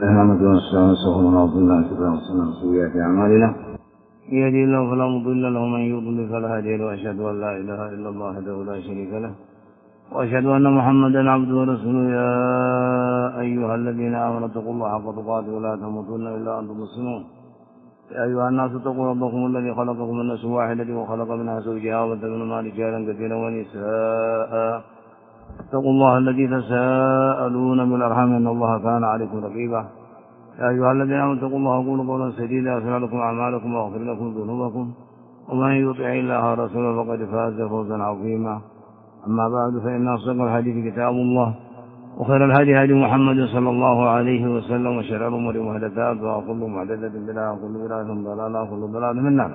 محمد والسلام صلى الله عليه وسلم سيئات أعمالنا يهدي الله فلا مضل له ومن يضلل فلا هادي له وأشهد أن لا إله إلا الله وحده لا شريك له وأشهد أن محمدا عبده ورسوله يا أيها الذين آمنوا اتقوا الله حق تقاته ولا تموتن إلا وأنتم مسلمون يا أيها الناس اتقوا ربكم الذي خلقكم من نفس واحدة وخلق منها زوجها وبث منهما رجالا كثيرا ونساء اتقوا الله الذي تساءلون بالأرحام إن الله كان عليكم رقيبا يا أيها الذين آمنوا اتقوا الله وقولوا قولا سديدا يغفر لكم أعمالكم ويغفر لكم ذنوبكم ومن يطع الله ورسوله فقد فاز فوزا عظيما. أما بعد فإن أصدق الحديث كتاب الله وخير الهدي هدي محمد صلى الله عليه وسلم وشر الأمور محدثاتها وكل محدثة بدعة وكل بدعة ضلالة وكل ضلالة في النار.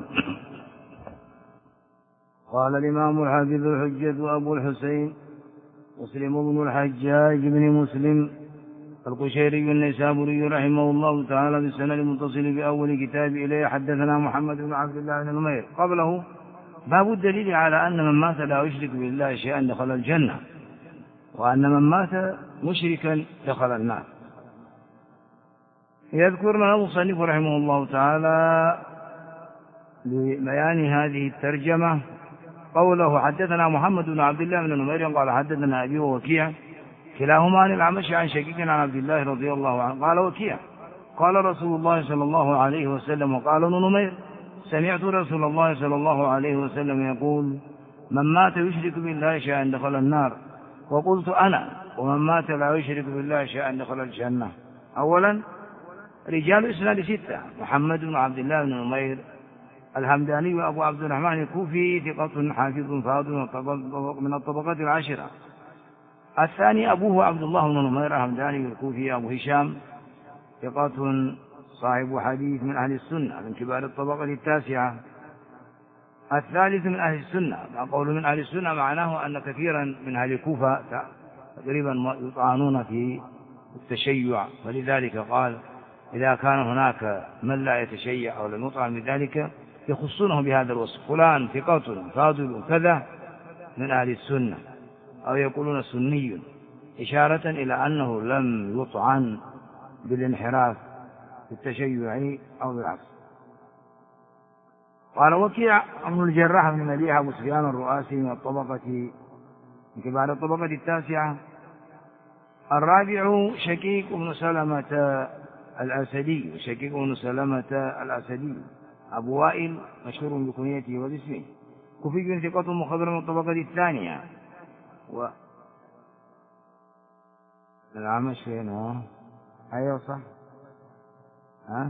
قال الإمام الحافظ الحجة أبو الحسين مسلم بن الحجاج بن مسلم القشيري النيسابوري رحمه الله تعالى بالسند المتصل بأول كتاب إليه حدثنا محمد بن عبد الله بن نمير. قبله باب الدليل على أن من مات لا يشرك بالله شيئا دخل الجنة وأن من مات مشركا دخل النار. يذكر لنا المصنف رحمه الله تعالى لبيان هذه الترجمة قوله حدثنا محمد بن عبد الله بن نمير قال حدثنا أبي ووكيع كلاهما عن الأعمش عن شقيق عن عبد الله رضي الله عنه قال وكيع قال رسول الله صلى الله عليه وسلم وقال ابن نمير سمعت رسول الله صلى الله عليه وسلم يقول من مات يشرك بالله شيئا دخل النار وقلت أنا ومن مات لا يشرك بالله شيئا دخل الجنة. أولا رجال إسناد ستة محمد بن عبد الله بن نمير الهمداني وأبو عبد الرحمن الكوفي ثقة حافظ فاضل من الطبقات العاشرة. الثاني أبوه عبد الله بن نمير الهمداني الكوفي أبو هشام ثقة صاحب حديث من أهل السنة من كبار الطبقة التاسعة. الثالث من أهل السنة. قول من أهل السنة معناه أن كثيرا من أهل الكوفة تقريبا يطعنون في التشيع ولذلك قال إذا كان هناك من لا يتشيع أو لم يطعن بذلك يخصونه بهذا الوصف فلان ثقة فاضل كذا من أهل السنة أو يقولون سني إشارة إلى أنه لم يطعن بالانحراف في التشيع أو بالعكس. قال وكيع ابن الجراح بن مليح أبو سفيان الرؤاسي من كبار الطبقة التاسعة. الرابع شقيق بن سلمة الأسدي شقيق بن سلمة الأسدي أبو وائل مشهور بكنيته وباسمه كوفي ثقة مخضرم من الطبقة الثانية. العمش هنا أيوة صح ها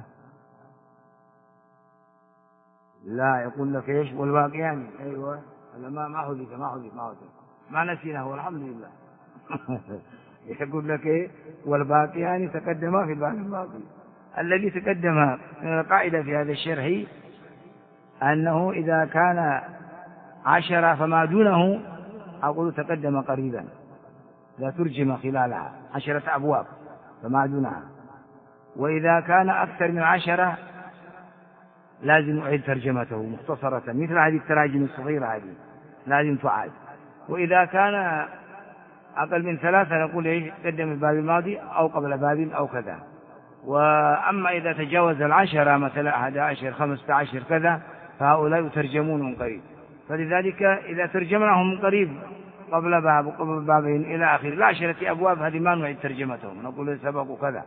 لا يقول لك ايش والباقيان ايوه ما حدث ما نسيناه والحمد لله يقول لك ايه والباقيان تقدما في الباب الماضي. الذي تقدم من القاعدة في هذا الشرح أنه إذا كان 10 فما دونه أقول تقدم قريبا لا ترجم خلالها 10 أبواب فما دونها. وإذا كان أكثر من 10 لازم أعيد ترجمته مختصرة مثل هذه التراجم الصغيرة هذه لازم تعاد. وإذا كان أقل من 3 نقول إيش قدم الباب الماضي أو قبل باب أو كذا. وأما إذا تجاوز 10 مثلا 11 15 كذا فهؤلاء يترجمون من قريب. فلذلك إذا ترجمناهم من قريب قبل باب وقبل بابين إلى آخر 10 أبواب هذه ما نعيد ترجمتهم نقول سبق كذا.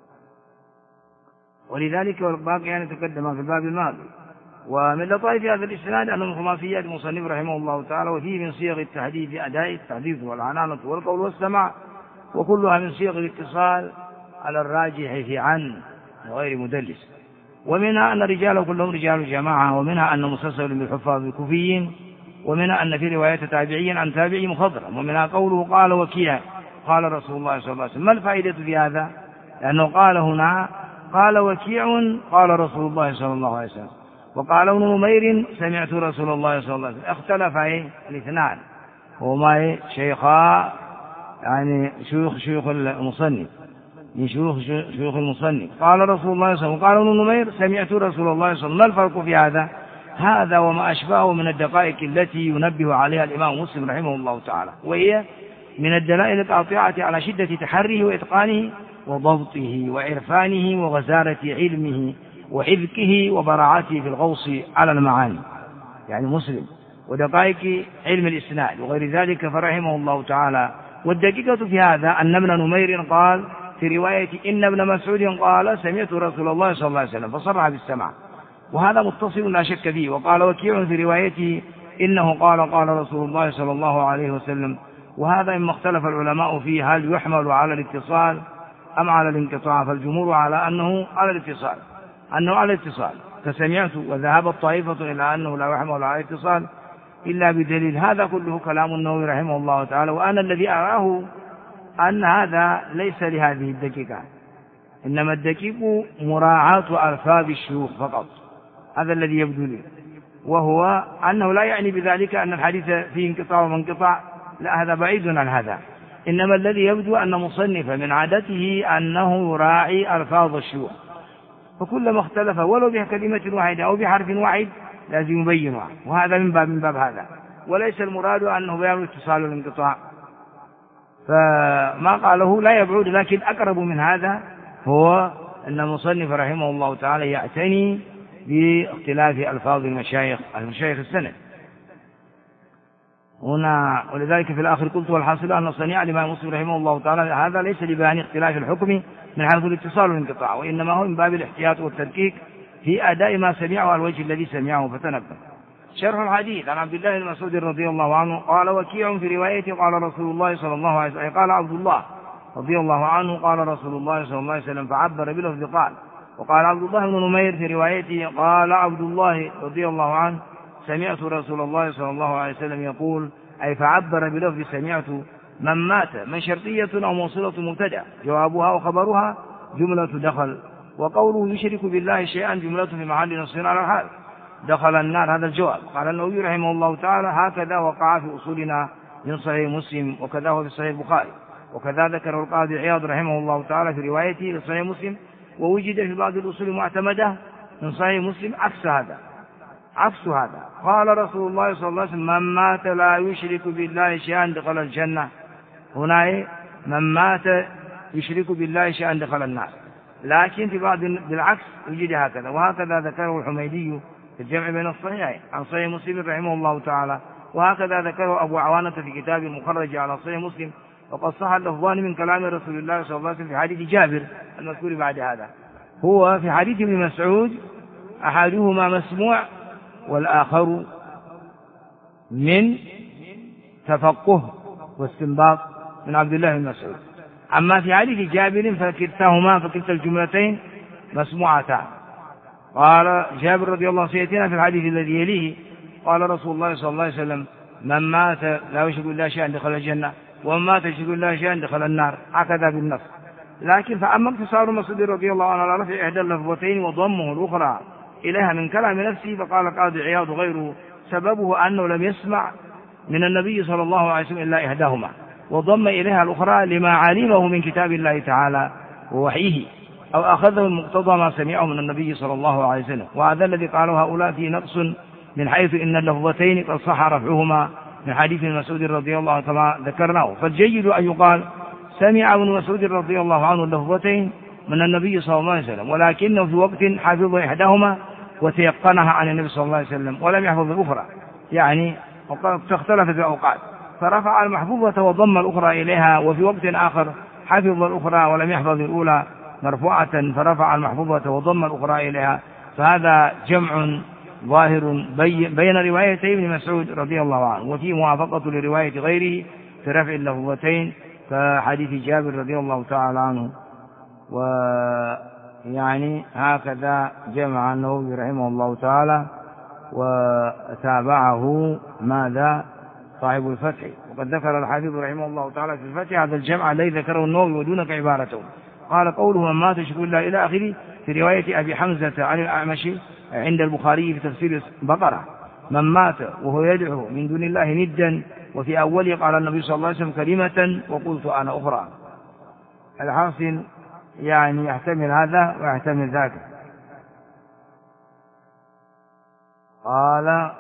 ولذلك والباقي يعني تقدم في الباب الماضي. ومن لطائف هذا الإسناد أن الخماسيات المصنف رحمه الله تعالى وفيه من صيغ التحديث أداء التحديث والعنانة والقول والسماع وكلها من صيغ الاتصال على الراجح في عن وغير مدلس. ومنها أن رجاله كلهم رجال جماعة ومنها أن مسلسل بالحفاظ الكوفيين ومنها أن في رواية تابعي عن تابعي مخضرم ومنها قوله قال وكيع قال رسول الله صلى الله عليه وسلم. ما الفائدة في هذا؟ لأنه قال هنا قال وكيع قال رسول الله صلى الله عليه وسلم وقال ابن نمير سمعت رسول الله صلى الله عليه وسلم. اختلف الاثنان وهما شيخا يعني شيوخ المصنف من شيوخ المصنف. قال رسول الله صلى الله عليه وسلم قال ابن نمير سمعت رسول الله صلى الله عليه وسلم. ما الفرق في هذا؟ هذا وما أشبهه من الدقائق التي ينبه عليها الإمام مسلم رحمه الله تعالى وهي من الدلائل القاطعة على شدة تحريه وإتقانه وضبطه وعرفانه وغزارة علمه وحذكه وبراعته في الغوص على المعاني، يعني مسلم، ودقائق علم الإسناد وغير ذلك، فرحمه الله تعالى. والدقيقة في هذا أن ابن نمير قال في رواية إن ابن مسعود قال سمعت رسول الله صلى الله عليه وسلم، فصرح بالسمع، وهذا متصل لا شك فيه. وقال وكيع في روايته إنه قال قال رسول الله صلى الله عليه وسلم. وهذا مما اختلف العلماء فيه، هل يحمل على الاتصال أم على الانقطاع؟ فالجمهور على أنه على الاتصال، فسمعت، وذهبت طائفة إلى أنه لا يحمل على الاتصال إلا بدليل. هذا كله كلام النووي رحمه الله تعالى، وأنا الذي أراه أن هذا ليس لهذه الدقيقة، إنما الدقيق مراعاة ألفاظ الشيوخ فقط، هذا الذي يبدو لي، وهو أنه لا يعني بذلك أن الحديث فيه انقطاع ومنقطع، لا، هذا بعيد عن هذا، إنما الذي يبدو أن مصنف من عادته أنه يراعي ألفاظ الشيوخ، فكلما اختلف ولو بكلمة واحدة أو بحرف واحد لازم يبينها، وهذا من باب هذا، وليس المراد أنه بيان الاتصال والانقطاع. فما قاله لا يبعد، لكن أقرب من هذا هو أن المصنف رحمه الله تعالى يعتني باختلاف ألفاظ المشايخ السند هنا. ولذلك في الآخر قلت والحاصل أن صنيع الإمام مسلم رحمه الله تعالى هذا ليس لبيان اختلاف الحكم من حيث الاتصال والانقطاع، وإنما هو من باب الاحتياط والتدقيق في أداء ما سمعه على الوجه الذي سمعه. فتنبه. شرح الحديث. عن عبد الله بن مسعود رضي الله عنه قال وكيع في روايته قال رسول الله صلى الله عليه وسلم، قال عبد الله رضي الله عنه قال رسول الله صلى الله عليه وسلم، فعبر بلفظ قال. وقال عبد الله بن نمير في روايته قال عبد الله رضي الله عنه سمعت رسول الله صلى الله عليه وسلم يقول، أي فعبر بلفظ سمعت. من مات من شرطية أو موصلة مبتدأ، جوابها وخبرها جملة دخل. وقوله يشرك بالله شيئا جملة في محل نص على الحال، دخل النار، هذا الجواب. قال النووي رحمه الله تعالى هكذا وقع في أصولنا من صحيح مسلم، وكذا هو في صحيح البخاري، وكذا ذكر القاضي عياض رحمه الله تعالى في روايته لصحيح مسلم. ووجد في بعض الأصول المعتمدة من صحيح مسلم عكس هذا. قال رسول الله صلى الله عليه وسلم من مات لا يشرك بالله شيئا دخل الجنة. هنا من مات يشرك بالله شيئا دخل النار، لكن في بعض بالعكس يوجد هكذا. وهكذا ذكره الحميدي في الجمع بين الصحيحين عن صحيح مسلم رحمه الله تعالى، وهكذا ذكره أبو عوانة في كتاب المخرج على صحيح مسلم. وقد صح اللفظان من كلام رسول الله صلى الله عليه وسلم في حديث جابر المذكور بعد هذا. هو في حديث ابن مسعود أحدهما مسموع والآخر من تفقه واستنباط من عبد الله بن مسعود. أما في حديث جابر فكلتا الجملتين مسموعتان. قال جابر رضي الله عنه سيأتينا في الحديث الذي يليه، قال رسول الله صلى الله عليه وسلم من مات لا يشرك بالله شيئا دخل الجنة، ومن مات يشرك بالله شيئا دخل النار، هكذا بالنص. لكن فأما اقتصار مسعود رضي الله عنه على رفع إحدى اللفظتين وضمه الأخرى إليها من كلام نفسه، فقال القاضي عياض غيره سببه أنه لم يسمع من النبي صلى الله عليه وسلم إلا إحداهما، وضم إليها الأخرى لما علمه من كتاب الله تعالى ووحيه، أو أخذه المقتضى ما سمعه من النبي صلى الله عليه وسلم. وهذا الذي قاله هؤلاء فيه نقص، من حيث إن اللفظتين قد صح رفعهما من حديث مسعود رضي الله عنه كما ذكرناه. فالجيد أن يقال سمع ابن مسعود رضي الله عنه اللفظتين من النبي صلى الله عليه وسلم، ولكنه في وقت حفظ إحداهما وتيقنها عن النبي صلى الله عليه وسلم ولم يحفظ الأخرى، يعني اختلفت الأوقات، فرفع المحفوظة وضم الأخرى إليها، وفي وقت آخر حفظ الأخرى ولم يحفظ الأولى مرفوعة فرفع المحفوظة وضم الأخرى إليها. فهذا جمع ظاهر بين روايتي ابن مسعود رضي الله عنه، وفي موافقة لرواية غيره في رفع اللفظتين كحديث جابر رضي الله تعالى عنه. ويعني هكذا جمع النووي رحمه الله تعالى، وتابعه ماذا صاحب الفتح. وقد ذكر الحافظ رحمه الله تعالى في الفتح هذا الجمع الذي ذكره النووي ودونك عبارته. قال قوله من مات يشرك بالله إلى آخره في رواية أبي حمزة عن الأعمش عند البخاري في تفسير بقرة، من مات وهو يدعو من دون الله ندا، وفي أوله قال النبي صلى الله عليه وسلم كلمة وقلت أنا أخرى. الحاصل يعني يحتمل هذا ويحتمل ذاك. قال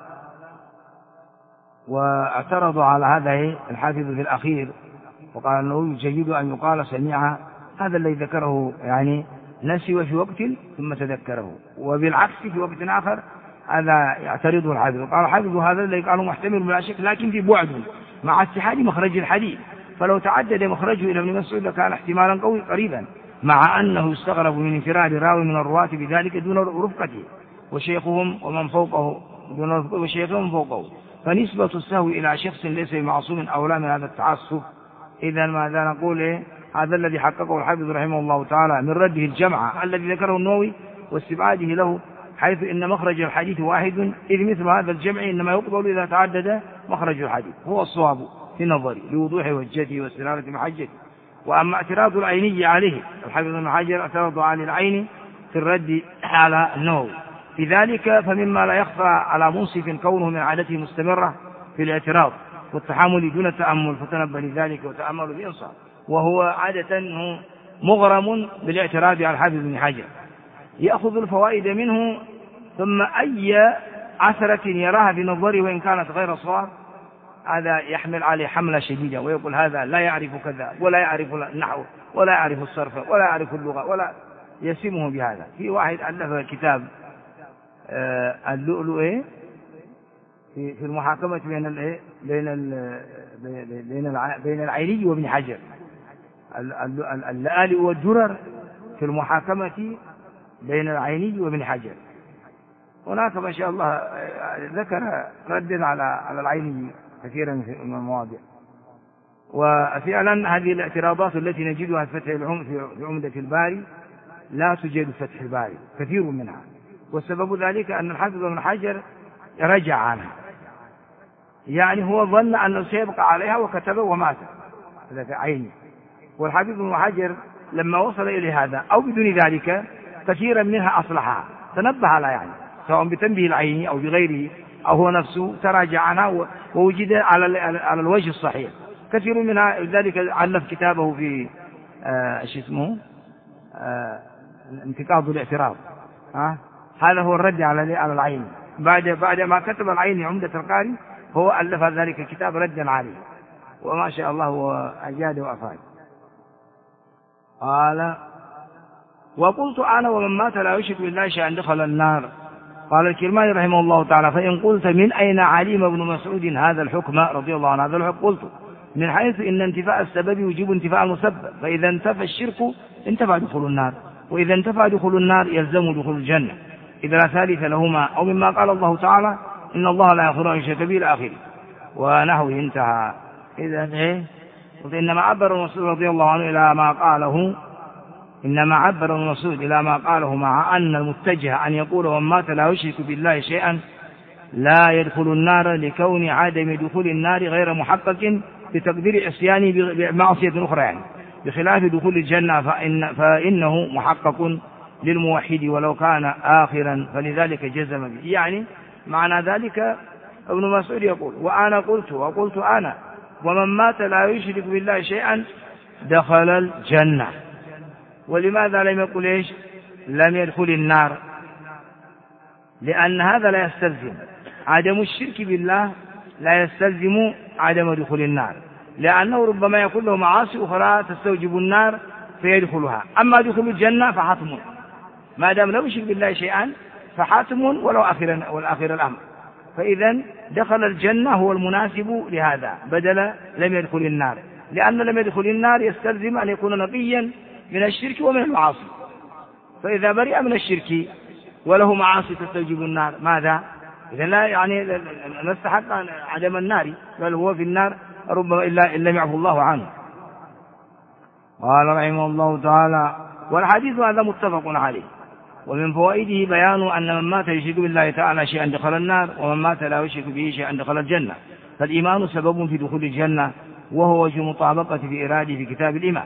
واعترضوا على هذا الحافظ في الأخير، وقال أنه يجيد أن يقال سمع هذا الذي ذكره يعني نسي في وقت ثم تذكره، وبالعكس في وقت آخر هذا يعترضه الحافظ. قال الحافظ هذا الذي قالوا محتمل بلا شك، لكن في بعد مع اتحاد مخرج الحديث، فلو تعدد مخرجه إلى ابن مسعود لكان احتمالا قوي قريبا، مع أنه يستغرب من انفراد راوي من الرواة بذلك دون رفقته وشيخهم ومن فوقه دون رفقته وشيخهم فوقه، فنسبة السهو إلى شخص ليس بمعصوم أولى من هذا التعصب. إذا ماذا نقول؟ هذا الذي حققه الحافظ رحمه الله تعالى من رده الجمع الذي ذكره النووي واستبعاده له، حيث إن مخرج الحديث واحد، إذ مثل هذا الجمع إنما يقبل إذا تعدد مخرج الحديث، هو الصواب في نظري لوضوح وجهته واستنارة محجته. وأما اعتراض العيني عليه، الحافظ ابن حجر اعترض عن العين في الرد على النووي في ذلك، فمما لا يخفى على منصف كونه من عادته مستمرة في الاعتراض والتحامل دون التأمل، فتنبه لذلك وتأمل بإنصاف، وهو عادة مغرم بالاعتراض على الحافظ ابن حجر، يأخذ الفوائد منه ثم أي عثرة يراها بنظره وإن كانت غير صواب هذا يحمل عليه حملة شديدة، ويقول هذا لا يعرف كذا ولا يعرف النحو ولا يعرف الصرف ولا يعرف اللغة ولا يسمه بهذا. في واحد ألف كتاب اللؤلؤ في المحاكمة بين العيني وابن حجر، اللآلئ والدرر في المحاكمة بين العيني وابن حجر. هناك ما شاء الله ذكر رد على العيني كثيرا في المواضع. وفعلا هذه الاعتراضات التي نجدها في في عمدة الباري لا توجد في فتح الباري كثير منها، والسبب ذلك أن الحافظ ابن حجر رجع عنها، يعني هو ظن أنه سيبقى عليها وكتب ومات هذا في عيني. والحافظ ابن حجر لما وصل إلى هذا أو بدون ذلك كثيرا منها أصلحها، تنبه على يعني سواء بتنبيه العيني أو بغيره أو هو نفسه تراجع عنها ووجد على الوجه الصحيح كثير منها. لذلك علف كتابه في انتقاض الاعتراض، هذا هو الرد على العين. بعد ما كتب العين عمدة القاري هو ألف ذلك الكتاب ردا عليه، وما شاء الله هو أجاد وأفاد. قال وقلت أنا ومن مات لا يشرك بالله شيئا دخل النار. قال الكرماني رحمه الله تعالى فإن قلت من أين علم ابن مسعود هذا الحكم رضي الله عنه هذا الحكم؟ قلت من حيث إن انتفاء السبب يجيب انتفاء المسبب، فإذا انتفى الشرك انتفى دخول النار، وإذا انتفى دخول النار يلزم دخول الجنة إذا لا ثالث لهما، أو مما قال الله تعالى إن الله لا يغفر أن يشرك به إلى آخره ونحوه انتهى. إذا إنما عبر المسعود رضي الله عنه إلى ما قاله، إنما عبر المسعود إلى ما قاله مع أن المتجه أن يقول ومن مات لا يشرك بالله شيئا لا يدخل النار لكون عدم دخول النار غير محقق بتقدير عصيانه بمعصية أخرى، يعني بخلاف دخول الجنة فإنه محقق للموحد ولو كان آخرا، فلذلك جزم به. يعني معنى ذلك ابن مسعود يقول وأنا قلت وقلت أنا ومن مات لا يشرك بالله شيئا دخل الجنة. ولماذا لم يقل إيش لم يدخل النار؟ لأن هذا لا يستلزم عدم الشرك بالله، لا يستلزم عدم دخول النار، لأنه ربما يكون له معاصي أخرى تستوجب النار فيدخلها. أما دخول الجنة فحتم، ما دام لم يشرك بالله شيئا فحتم ولو والآخر الأمر. فإذا دخل الجنة هو المناسب لهذا بدل لم يدخل النار، لأن لم يدخل النار يستلزم أن يكون نقيا من الشرك ومن المعاصي، فإذا برئ من الشرك وله معاصي تستوجب النار ماذا؟ إذا لا يعني نستحق عدم النار، بل هو في النار ربما إلا لم يعفو الله عنه. قال رحمه الله تعالى والحديث هذا متفق عليه، ومن فوائده بيان أن من مات يشرك بالله تعالى شيئا دخل النار، ومن مات لا يشرك به شيئا دخل الجنة، فالإيمان سبب في دخول الجنة، وهو وجه مطابقة في إراده في كتاب الإيمان.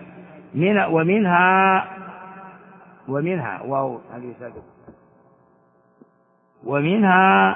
ومنها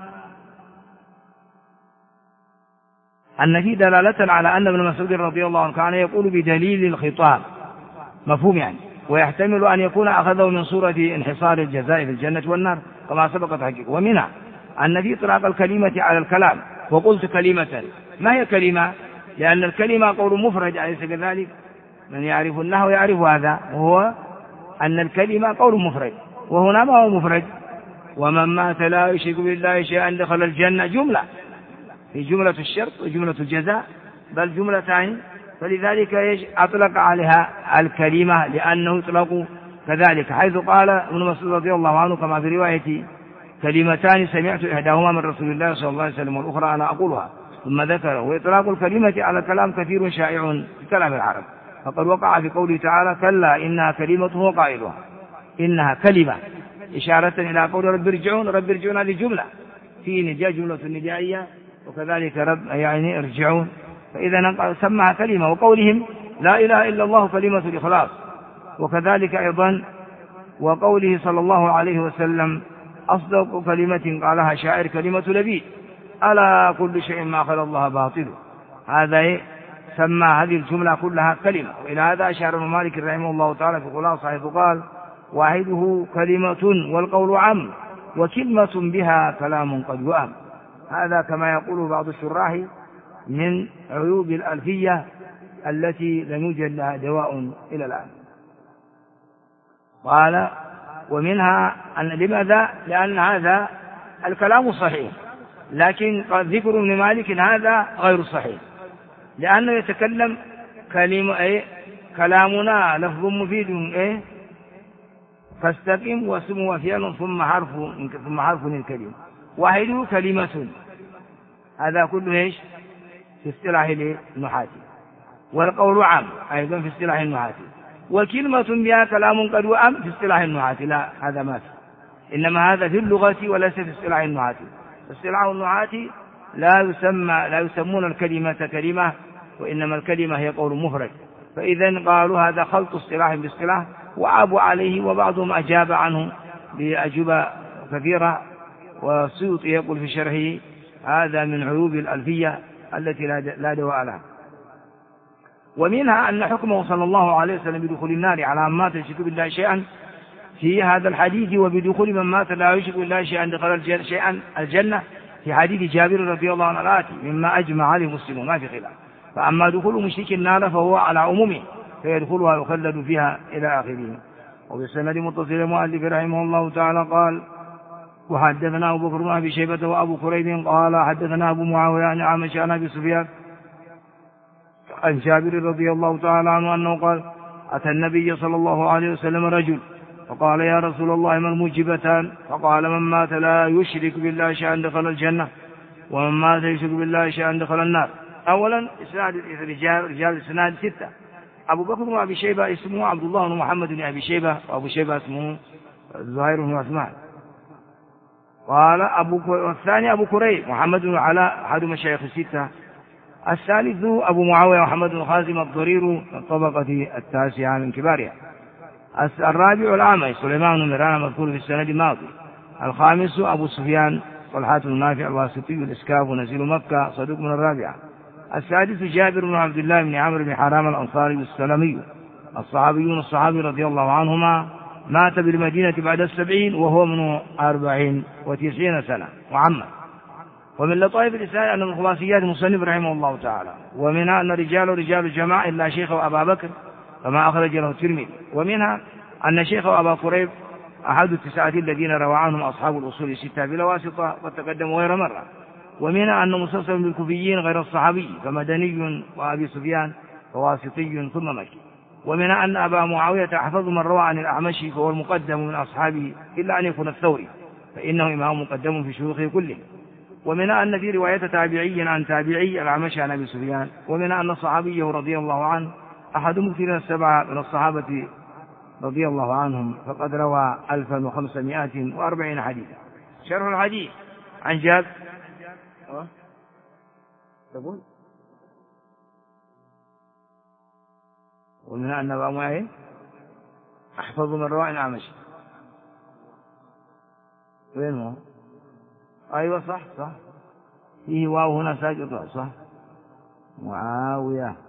أن في دلالة على أن ابن مسعود رضي الله عنه كان يقول بدليل الخطاب مفهوم يعني، ويحتمل أن يكون أخذه من صورة انحصار الجزاء في الجنة والنار كما سبق تحقيقه. ومنها أن في إطلاق الكلمة على الكلام، وقلت كلمة، ما هي كلمة؟ لأن الكلمة قول مفرد أليس كذلك؟ من يعرف النحو يعرف هذا، وهو أن الكلمة قول مفرد، وهنا ما هو مفرد. ومن مات لا يشرك بالله شيئا دخل الجنة، جملة، في جملة الشرط وجملة الجزاء، بل جملتان، فلذلك أطلق عليها الكلمة لأنه يطلق كذلك، حيث قال ابن مسعود رضي الله عنه كما في رواية: كلمتان سمعت إحداهما من رسول الله صلى الله عليه وسلم والأخرى أنا أقولها، ثم ذكر. وإطلاق الكلمة على الكلام كثير شائع في كلام العرب، فقد وقع في قوله تعالى: كلا إنها كلمة هو قائلها، إنها كلمة، إشارة إلى قول رب ارجعون. رب ارجعون هذه جملة، في نداء جملة ندائية، وكذلك رب يعني ارجعون، فإذا سمها كلمة. وقولهم لا إله إلا الله كلمة الإخلاص، وكذلك أيضا وقوله صلى الله عليه وسلم: أصدق كلمة قالها شاعر كلمة لبيد، ألا كل شيء ما خلا الله باطل. هذا سمى هذه الجملة كلها كلمة. وإلى هذا أشار ابن مالك رحمه الله تعالى في خلاصة، حيث قال: واحده كلمة والقول عام، وكلمة بها كلام قد يؤم. هذا كما يقول بعض الشراح من عيوب الألفية التي لم يوجد لها دواء إلى الآن. قال: ومنها أن لماذا؟ لأن هذا الكلام صحيح، لكن ذكر ابن مالك هذا غير صحيح، لأنه يتكلم كلامنا لفظ مفيد فاستقم واسم وفعل ثم حرف الكلمة، واحده كلمة، هذا كله في اصطلاح النحاة. والقول عام أيضا في اصطلاح النحاة. وكلمة بها كلام قد وأم في اصطلاح النحاة، لا، هذا ما في، إنما هذا في اللغة وليس في اصطلاح النحاة. اصطلاح النحاة لا يسمون الكلمة كلمة، وإنما الكلمة هي قول مفرد. فإذا قالوا هذا خلط اصطلاح باصطلاح، وعابوا عليه، وبعضهم أجاب عنه بأجوبة كثيرة. والسيوطي يقول في شرحه: هذا من عيوب الألفية التي لا دواء لها. ومنها أن حكمه صلى الله عليه وسلم بدخول النار على من مات يشرك بالله شيئا في هذا الحديث، وبدخول من مات لا يشرك بالله شيئا دخل شيئا الجنة في حديث جابر رضي الله عنه الآتي، مما أجمع عليه مسلم ما في خلاف. فأما دخول مشرك النار فهو على عمومه، فيدخلها ويخلد فيها إلى آخره. وبالسند متصل المؤلف رحمه الله تعالى قال: وحدثنا أبو بكر بن أبي شيبة وأبو كريب قال حدثنا أبو معاوية عن أعمش عن أبي سفيان عن جابر رضي الله تعالى عنه أنه قال: أتى النبي صلى الله عليه وسلم رجل فقال: يا رسول الله ما الموجبتان؟ فقال: من مات لا يشرك بالله شيئا دخل الجنة، ومن مات يشرك بالله شيئا دخل النار. أولا إسناد رجال الإسناد 6. أبو بكر بن أبي شيبة اسمه عبد الله بن محمد بن أبي شيبة، وأبو شيبة اسمه زهير بن عثمان. قال والثاني أبو كريب محمد بن علاء أحد مشايخ 6. الثالث أبو معاوية محمد بن خازم الضرير من الطبقة 9 من كبارها. الرابع الأعمش سليمان بن مهران مذكور في السند الماضي. الخامس أبو سفيان طلحة بن نافع الواسطي الإسكاف نزيل مكة صدوق من الرابعة. السادس جابر بن عبد الله بن عمرو بن حرام الأنصاري السلمي الصحابي رضي الله عنهما، مات بالمدينة بعد 70 وهو من 94 سنة وعمه. ومن لطائف الإسلام أن من خلاصيات المصنف رحمه الله تعالى، ومنها أن رجال الجماعة إلا شيخه أبا بكر فما أخرج له الترمذي. ومنها أن شيخه أبا كريب أحد 9 الذين روى عنهم أصحاب الأصول 6 بلا واسطة، قد تقدموا غير مرة. ومنها أن مسلسل بالكوفيين غير الصحابي فمدني وأبي سفيان وواسطي ثم مكي. ومنها أن أبا معاوية أحفظ من روى عن الأعمشي فهو المقدم من أصحابه إلا أن يكون الثوري، فإنه إمام مقدم في شيوخه كله. ومنها أن في رواية تابعي عن تابعي الأعمشي عن أبي سفيان. ومنها أن صحابيه رضي الله عنه أحد مكثر 7 من الصحابة رضي الله عنهم، فقد روى 1540 حديثا. شرح الحديث عن جابر تقول: ومنها أن أبا معاوية أحفظ من روى عن الأعمشي. وين هو؟ أيوة صح فيه واو هنا ساقط، صح، معاوية.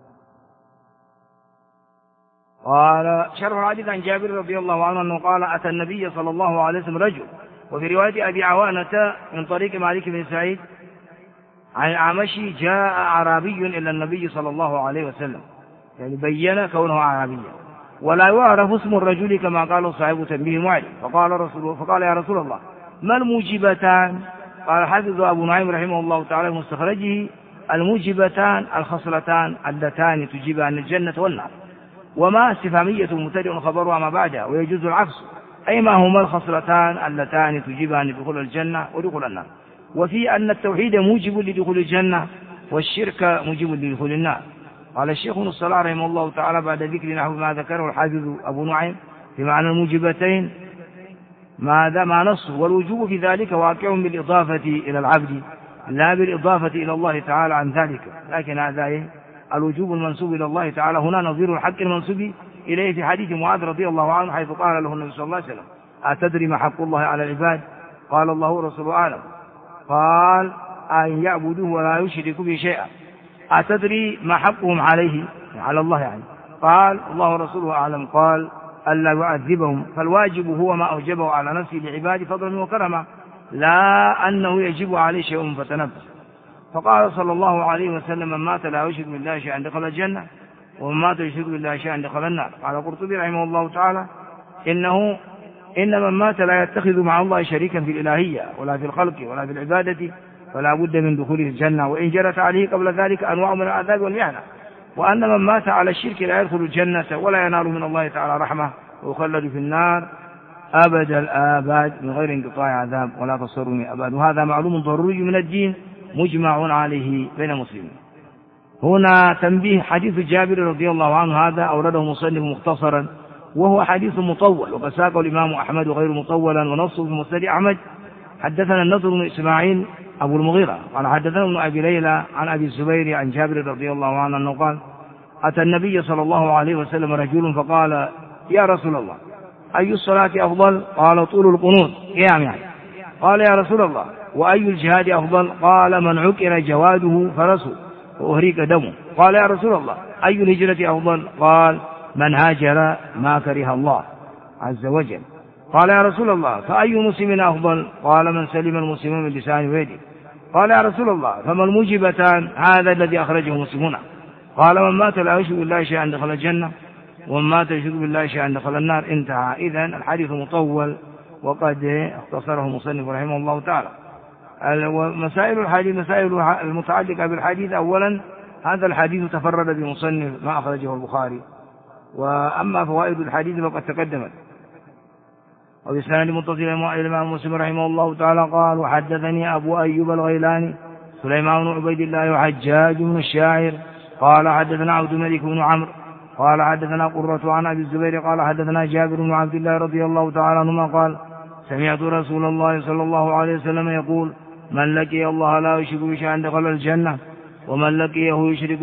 قال: شرح الحديث عن جابر رضي الله عنه أنه قال: أتى النبي صلى الله عليه وسلم رجل. وفي رواية أبي عوانة من طريق مالك بن سعيد عن الأعمشي: جاء أعرابي إلى النبي صلى الله عليه وسلم يعني بين كونه أعرابيا. ولا يعرف اسم الرجل كما قال صاحب تنبيه معلم. فقال يا رسول الله ما الموجبتان؟ قال حافظ أبو نعيم رحمه الله تعالى مستخرجه الموجبتان الخصلتان اللتان تجيبان الجنة والنار. وما استفهامية مبتدأ خبرها ما بعدها، ويجوز العكس، أي ما هما الخصلتان اللتان تجيبان دخول الجنة ودخول النار. وفي أن التوحيد موجب لدخول الجنة والشرك موجب لدخول النار. قال الشيخ ابن الصلاح رحمه الله تعالى بعد ذكر نحو ما ذكره الحافظ أبو نعيم في معنى الموجبتين ما نص، والوجوب في ذلك واقع بالإضافة إلى العبد لا بالإضافة إلى الله تعالى عن ذلك. لكن هذا الوجوب المنسوب إلى الله تعالى هنا نظير الحق المنسوب إليه في حديث معاذ رضي الله عنه حيث قال له النبي صلى الله عليه وسلم أتدري ما حق الله على العباد؟ قال الله ورسوله أعلم. قال أن يعبدوه ولا يشركوا به شيئا. أتدري ما حقهم عليه على الله يعني؟ قال الله ورسوله أعلم. قال ألا يعذبهم. فالواجب هو ما أوجبه على نفسه لعباده فضلا وكرما، لا أنه يجب عليه شيء فتنفس. فقال صلى الله عليه وسلم من مات لا يشرك بالله شيئا دخل الجنة ومن مات يشرك بالله شيئا دخل النار. قال القرطبي رحمه الله تعالى إن من مات لا يتخذ مع الله شريكا في الإلهية ولا في الخلق ولا في العبادة فلا بد من دخوله الجنة، وإن جرت عليه قبل ذلك أنواع من العذاب والمحنة. وأن من مات على الشرك لا يدخل الجنة ولا ينال من الله تعالى رحمة ويخلد في النار أبد الآباد من غير انقطاع عذاب ولا تصرم أبد. وهذا معلوم ضروري من الدين مجمع عليه بين المسلمين. هنا تنبيه حديث جابر رضي الله عنه، هذا أورده مصنف مختصرا وهو حديث مطول، وقد ساقه الإمام أحمد غير مطولا ونصه في مسند أحمد. حدثنا النضر بن إسماعيل أبو المغيرة قال حدثنا ابن أبي ليلى عن أبي الزبير عن جابر رضي الله عنه أنه قال أتى النبي صلى الله عليه وسلم رجل فقال يا رسول الله أي الصلاة أفضل؟ قال طول القنوت قيام يعني. قال يا رسول الله وأي الجهاد أفضل؟ قال من عكر جواده فرسه وأهريك دمه. قال يا رسول الله أي الهجرة أفضل؟ قال من هاجر ما كره الله عز وجل. قال يا رسول الله فأي مسلم أفضل؟ قال من سلم المسلمون من لسانه ويده. قال يا رسول الله فما الموجبتان؟ هذا الذي أخرجه مسلمون. قال من مات لا يشرك بالله شيئا دخل الجنة ومن مات يشرك بالله شيئا دخل النار. انتهى. إذن الحديث مطول وقد اختصره مصنف رحمه الله تعالى. مسائل الحديث مسائل المتعلقة بالحديث. أولا هذا الحديث تفرد بمصنف ما أخرجه البخاري، وأما فوائد الحديث فقد تقدمت. وبسند متصل إلى الإمام مسلم رحمه الله تعالى قال وحدثني أبو أيوب الغيلاني سليمان بن عبيد الله وحجاج بن الشاعر قال حدثنا عبد الملك بن عمرو قال حدثنا قرة عن أبي الزبير قال حدثنا جابر بن عبد الله رضي الله تعالى عنهما قال سمعت رسول الله صلى الله عليه وسلم يقول من لقي الله لا يشرك بشيء دخل الجنة ومن لقيه يشرك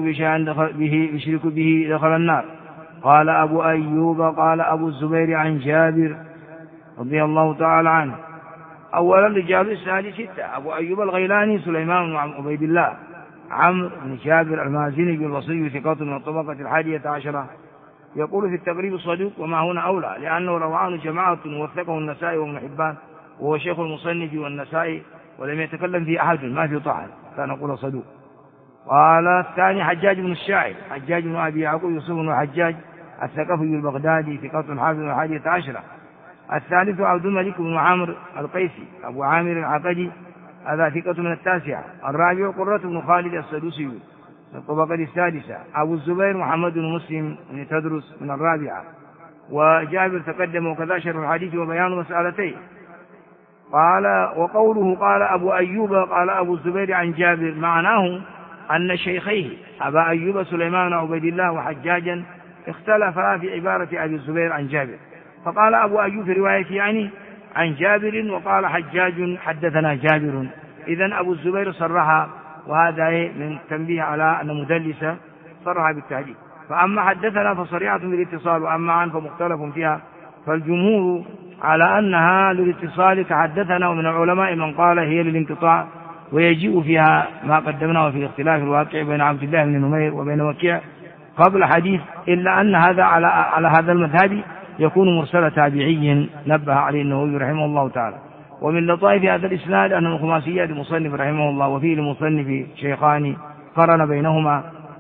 به دخل النار. قال أبو أيوب قال أبو الزبير عن جابر رضي الله تعالى عنه. أولا رجال السنة 6 أبو أيوب الغيلاني سليمان بن عبيد الله عمرو بن جابر المازني البصري ثقة من الطبقة 11. يقول في التقريب الصدوق وما هنا أولى لأنه روى عنه جماعة وثقه النسائي وابن حبان وهو شيخ المصنف والنسائي ولم يتكلم فيه أحد ما في طعن كان يقول صدوق. قال الثاني حجاج بن الشاعر حجاج بن أبي يعقوب يوسف بن حجاج الثقفي البغدادي ثقة حافظ 11. الثالث عبد الملك بن عمرو القيسي أبو عامر العقدي هذا ثقة من 9. الرابع قرة بن خالد السدوسي من الطبقة 6. أبو الزبير محمد بن مسلم بن تدرس من 4. وجابر تقدم وكذا شرح الحديث وبيان مسألتين. قال وقوله قال أبو أيوب قال أبو الزبير عن جابر معناه أن شيخيه أبا أيوب سليمان عبيد الله وحجاجا اختلفا في عبارة أبي الزبير عن جابر، فقال أبو أيوب في روايته يعني عن جابر وقال حجاج حدثنا جابر. إذن أبو الزبير صرح، وهذا من تنبيه على أن مدلس صرح بالتهديد. فأما حدثنا فصريعة بالاتصال، وأما عن فمختلف فيها. فالجمهور على أنها للاتصال كحدثنا، ومن العلماء من قال هي للانقطاع، ويجيء فيها ما قدمناه في الاختلاف الواقع بين عبد الله بن نمير وبين وكيع قبل حديث، إلا أن هذا على هذا المذهب يكون مرسل تابعي نبه عليه النووي رحمه الله تعالى. ومن لطائف هذا الإسناد أن الخماسية لمصنف رحمه الله وفيه لمصنف شيخان قرن بينهما،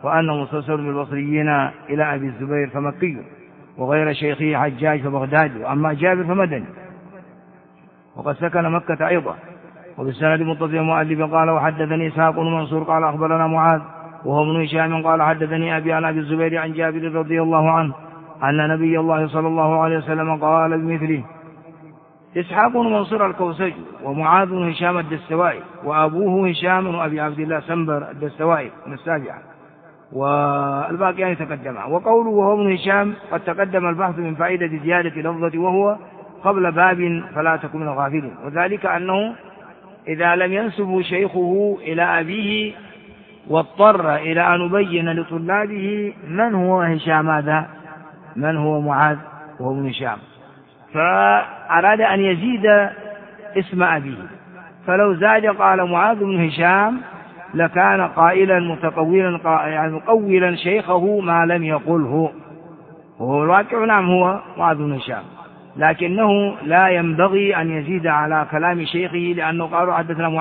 وأنه مسلسل بالبصريين إلى أبي الزبير فمكي، وغير شيخه حجاج فبغدادي، وأما جابر فمدني، وقد سكن مكة أيضا. وبالسند متصل المؤلف قال وحدثني إسحاق بن منصور قال أخبرنا معاذ وهو ابن هشام قال حدثني أبي عن أبي الزبير عن جابر رضي الله عنه أن نبي الله صلى الله عليه وسلم قال بمثله. إسحاق بن منصور الكوسج، ومعاذ بن هشام الدستوائي، وأبوه هشام بن أبي عبد الله سنبر الدستوائي من السابعة، والباقيان تقدما. وقوله وهو ابن هشام قد تقدم البحث من فائدة زيادة لفظة وهو قبل باب فلا تكن من الغافلين، وذلك أنه إذا لم ينسب شيخه إلى أبيه واضطر إلى أن نبين لطلابه من هو هشام هذا، من هو معاذ وهو ابن هشام، فأراد أن يزيد اسم أبيه، فلو زاد قال معاذ بن هشام لكان قائلا متقولا يعني مقولا شيخه ما لم يقله، وهو الواقع نعم هو معاذ بن هشام، لكنه لا ينبغي أن يزيد على كلام شيخه، لأنه قالوا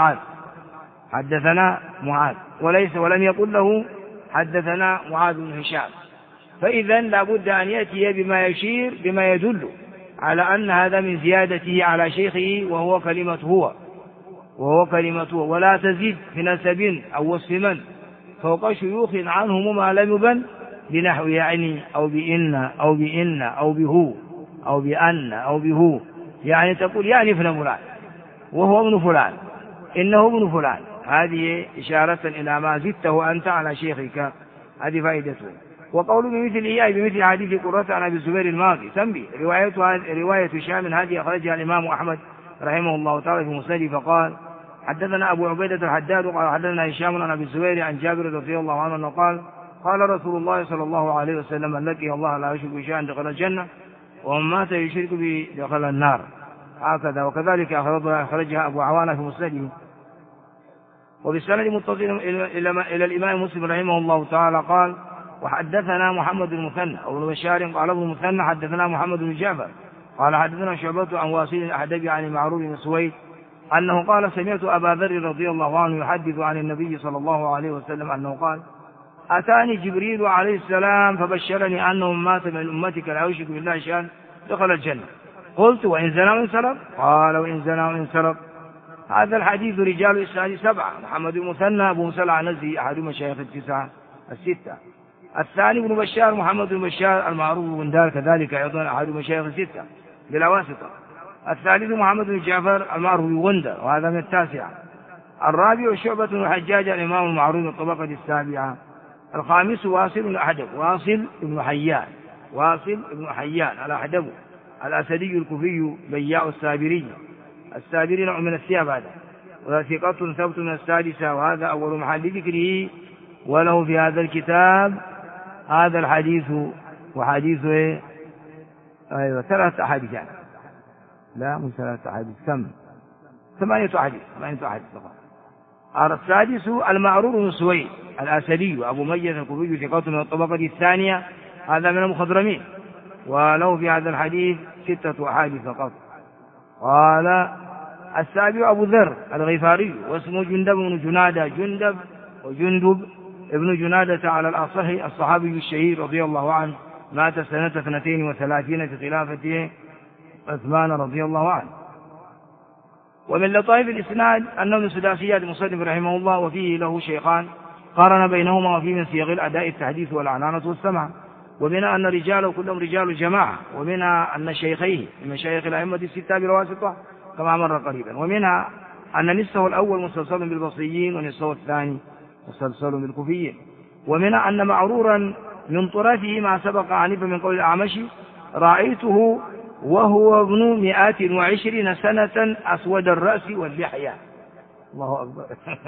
حدثنا معاذ ولم يقل له حدثنا معاذ بن هشام، فإذا لا بد أن يأتي بما يشير بما يدل على أن هذا من زيادته على شيخه وهو كلمة هو، ولا تزيد في نسب أو وصف من فوق شيوخ عنهم ما لم يبن بنحو يعني أو بإن أو بهو أو بأن أو بهو، يعني تقول يعني فلان وهو ابن فلان إنه ابن فلان، هذه إشارة إلى ما زدته أنت على شيخك، هذه فائدته. وقول بمثل حديث قرة عن أبي الزبير الماضي تنبي رواية هشام هذه أخرجها الإمام أحمد رحمه الله تعالى في مسنده فقال حدثنا أبو عبيدة الحداد قال حدثنا هشام عن أبي الزبير عن جابر رضي الله عنه أنه قال رسول الله صلى الله عليه وسلم من لقي الله لا يشرك بشيئا دخل الجنة ومن مات يشرك به دخل النار، هكذا. وكذلك أخرجها أبو عوانة في مسنده. وبالسند متصل إلى الإمام مسلم رحمه الله تعالى قال وحدثنا محمد بن المثنى أو بشار قال ابن المثنى حدثنا محمد بن جعفر قال حدثنا شعبة عن واصل الأحدبي عن معروف بن سويد أنه قال سمعت أبا ذر رضي الله عنه يحدث عن النبي صلى الله عليه وسلم أنه قال أتاني جبريل عليه السلام فبشرني أنه مات من أمتك لا يشرك بالله شيئا دخل الجنة. قلت وإن زنى وإن سرق؟ قال وإن زنى وإن سرق. هذا الحديث رجال الإسناد 7 محمد بن مثنى أبو موسى العنزي أحد مشايخ الستة. الثاني بن بشار محمد بن بشار المعروف بن دار كذلك أيضا أحد مشايخ 6 بلا واسطة. الثالث محمد بن جعفر المعروف بغندر وهذا من 9. الرابع شعبة بن الحجاج الإمام المعروف من الطبقة 7. الخامس واصل بن حيان الأحدب الأسدي الكوفي بياع السابري نوع من الثياب هذا، وثقة ثبت من 6، وهذا أول محل ذكره، وله في هذا الكتاب هذا الحديث وحديثه 3 أحاديث يعني. لا مش 3 أحاديث، كم 8 أحاديث فقط. السادس المعروف بن سويد الأسدي أبو ميت الكوفي ثقة من الطبقة 2، هذا من المخضرمين، وله في هذا الحديث 6 أحاديث فقط. قال السابع أبو ذر الغفاري واسمه جندب بن جنادة وجندب ابن جنادة على الأصح الصحابي الشهير رضي الله عنه، مات سنة 32 في خلافة عثمان رضي الله عنه. ومن لطائف الإسناد أنه من سداسيات المصنف رحمه الله، وفيه له شيخان قارن بينهما، وفيه من صيغ الأداء التحديث والعنانة والسمع، ومنها أن رجاله كلهم رجال الجماعة، ومنها أن شيخيه من مشايخ الأئمة 6 بالواسطة كما مر قريبا، ومنها أن نصفه الأول مسلسل بالبصريين ونصفه الثاني مسلسل بالكوفيين، ومنها أن معرورا من طرفه ما سبق عنه من قول الأعمش رأيته وهو ابن 120 سنة أسود الرأس واللحية. الله أكبر.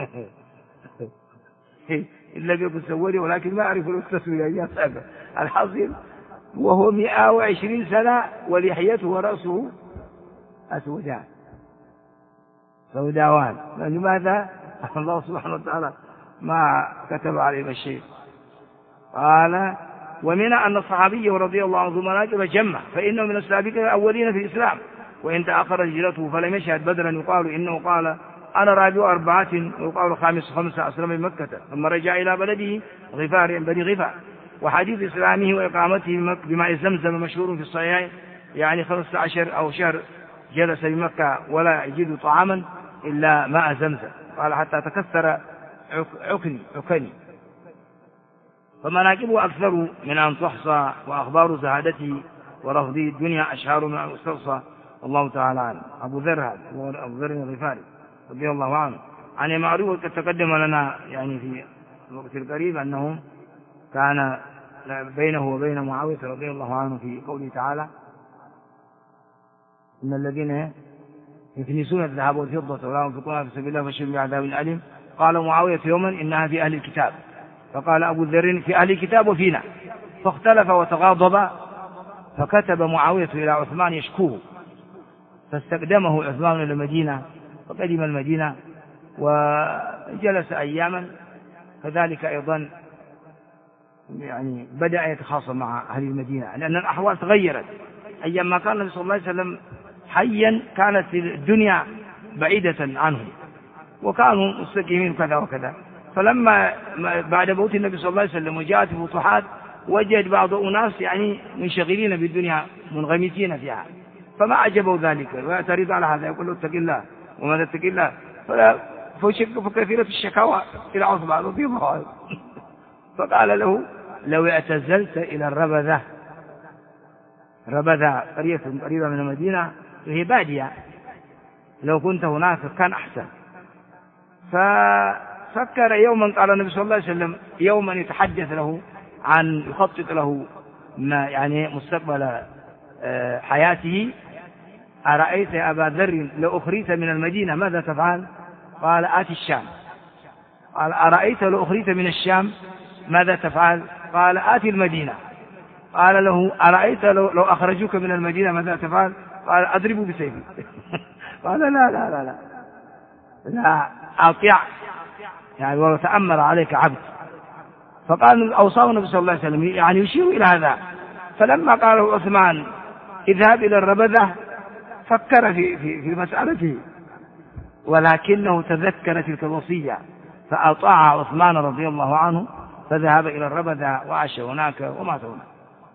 إلا بيكون سوري ولكن ما أعرف التسوية يا سابق. الحاصل وهو 120 سنة ولحيته ورأسه سوداوان. لماذا؟ الله سبحانه وتعالى ما كتب عليهم الشيء. قال ومنها أن الصحابي رضي الله عنه مناقب جمع، فإنه من السابقين الأولين في الإسلام، وإن تأخر هجرته فلم يشهد بدرا يقال إنه قال أنا رابع 4 ويقال 5 أسلم بمكة ثم رجع إلى بلده غفار بني غفار. وحديث إسلامه وإقامته بماء زمزم مشهور في الصحيحين، يعني 15 أو شهر جلس بمكة ولا يجد طعاما إلا ماء زمزم، قال حتى تكسر عكني. فمناقبه أكثر من أن تحصى، وأخبار زهادته ورفضه الدنيا أشهر من المستوصى، والله تعالى عنه. أبو ذر هذا هو أبو ذر الغفاري رضي الله عنه. عن معروف قد تقدم لنا يعني في الوقت القريب أنه كان بينه وبين معاوية رضي الله عنه في قوله تعالى: إن الذين يكنسون الذهب والفضة ولا ينفقونها في سبيل الله فبشرهم بعذاب أليم. قال معاوية يوما: إنها في أهل الكتاب. فقال أبو ذر: في أهل الكتاب وفينا. فاختلف وتغاضب، فكتب معاوية إلى عثمان يشكوه، فاستقدمه عثمان إلى المدينة، فقدم المدينة وجلس أياما. كذلك أيضا يعني بدأ يتخاصم مع أهل المدينة، لأن الأحوال تغيرت. أيام ما كان النبي صلى الله عليه وسلم حيا كانت الدنيا بعيدة عنهم وكانوا مستقيمين كذا وكذا. فلما بعد موت النبي صلى الله عليه وسلم وجاءت الفتوحات، وجد بعض أناس يعني منشغلين بالدنيا منغمسين فيها، فما عجبوا ذلك ويعترض على هذا، يقول له: اتق الله. وماذا اتق الله؟ فكثيرة الشكاوى إلى عثمان رضي الله عنه. فقال له: لو اعتزلت إلى الربذة. ربذة قرية قريبة من المدينة وهي بادية، لو كنت هناك كان أحسن. ففكر يوما، قال النبي صلى الله عليه وسلم يوما يتحدث له عن يخطط له ما يعني مستقبل حياته: أرأيت يا أبا ذر لو أخرجت من المدينة ماذا تفعل؟ قال: آتي الشام. قال: أرأيت لو أخرجت من الشام ماذا تفعل؟ قال: آتي المدينة. قال له: أرأيت لو أخرجوك من المدينة ماذا تفعل؟ قال: أضرب بسيفي. قال: لا لا لا لا لا أطيع، يعني وتأمر عليك عبد. فقال أوصاه النبي صلى الله عليه وسلم يعني يشير إلى هذا. فلما قال عثمان: اذهب إلى الربذة، فكر في مسألته، ولكنه تذكر تلك الوصية فأطاع عثمان رضي الله عنه، فذهب إلى الربذة وعاش هناك ومات هناك.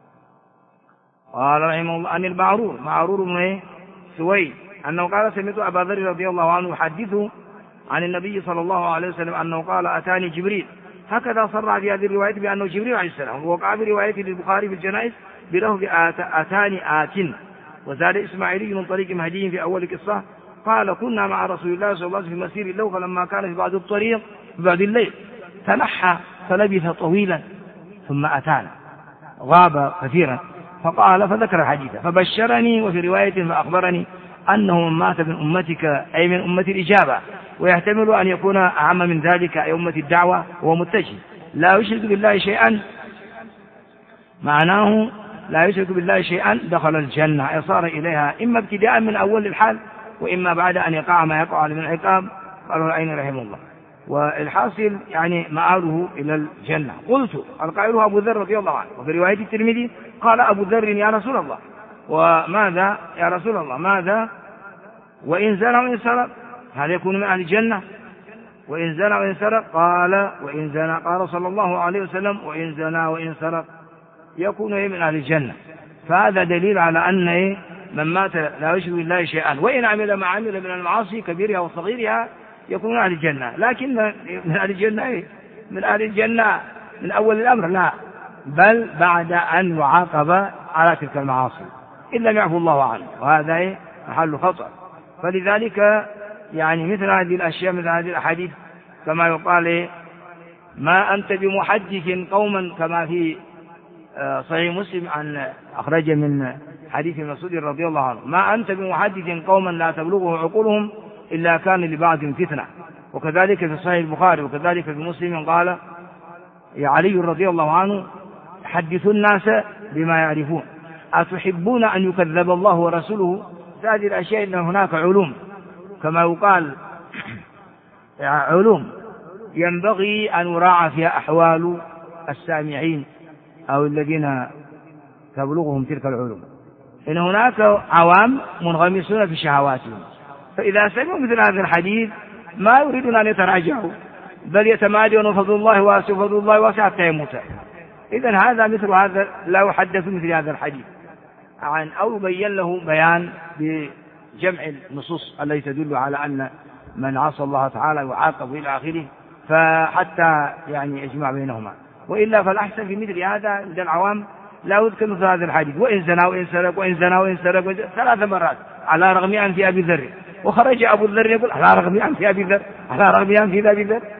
قال رحمه الله: عن معرور بن سويد أنه قال: سمعت أبا ذر رضي الله عنه يحدث عن النبي صلى الله عليه وسلم أنه قال: أتاني جبريل. هكذا صرح في هذه الرواية بأنه جبريل عليه السلام. ووقع في رواية للبخاري في الجنائز بلفظ أتاني آت. وزاد إسماعيلي من طريق مهدي في أول قصة قال: كنا مع رسول الله صلى الله عليه وسلم في مسير الليل، فلما كان في بعض الطريق في بعض الليل تنحى فلبث طويلا ثم أتانا، غاب كثيرا، فقال فذكر الحديث فبشرني. وفي رواية فأخبرني أنه من مات من أمتك أي من أمة الإجابة، ويحتمل أن يكون أعم من ذلك أي أمة الدعوة، وهو متجه لا يشرك بالله شيئا، معناه لا يشرك بالله شيئا دخل الجنة، أي صار إليها إما ابتداء من أول الحال وإما بعد أن يقع ما يقع من العقاب. قالوا العين رحمه الله. والحاصل يعني مآله إلى الجنة. قلت القائل أبو ذر رضي الله عنه. وفي رواية الترمذي قال أبو ذر: يا رسول الله، وماذا يا رسول الله ماذا؟ وإن زنى وإن سرق هل يكون من أهل الجنة؟ وإن زنى وإن سرق قال: وإن زنى. قال صلى الله عليه وسلم: وإن زنى وإن سرق يكون من أهل الجنة. فهذا دليل على أن من مات لا يشرك بالله شيئا وإن عمل ما عمل من المعاصي كبيرها وصغيرها يكون من أهل الجنة. لكن من أهل الجنة من أهل الجنة من أول الأمر لا، بل بعد أن يعاقب على تلك المعاصي إن لم يعفو الله عنه، وهذا محل خطأ. فلذلك يعني مثل هذه الأشياء مثل هذه الأحاديث كما يقال: ما أنت بمحدث قوما، كما في صحيح مسلم عن أخرج من حديث مسعود رضي الله عنه: ما أنت بمحدث قوما لا تبلغه عقولهم إلا كان لبعضهم فتنة. وكذلك في صحيح البخاري وكذلك في مسلم قال يا علي رضي الله عنه: حدثوا الناس بما يعرفون، أتحبون أن يكذب الله ورسوله؟ هذه الأشياء إن هناك علوم كما يقال علوم ينبغي أن يراعى فيها أحوال السامعين أو الذين تبلغهم تلك العلوم. إن هناك عوام منغمسون في شهواتهم، فإذا سمعوا مثل هذا الحديث ما يريدون أن يتراجعوا، بل يتمادون فضل الله واسع فضل الله واسع حتى يموت. إذن هذا مثل هذا لا يحدث مثل هذا الحديث عن أو يبين له بيان بجمع النصوص التي تدل على أن من عصى الله تعالى يعاقب إلى آخره، فحتى يعني يجمع بينهما. وإلا فالأحسن في مثل هذا عند العوام لا يذكر مثل هذا الحديث، وإن زنا وإن سرق وإن زنا وإن سرق 3 مرات على رغم أن في أبي ذر، وخرج أبو الذر يقول على رغم أن في أبي ذر على رغم أن في أبي ذر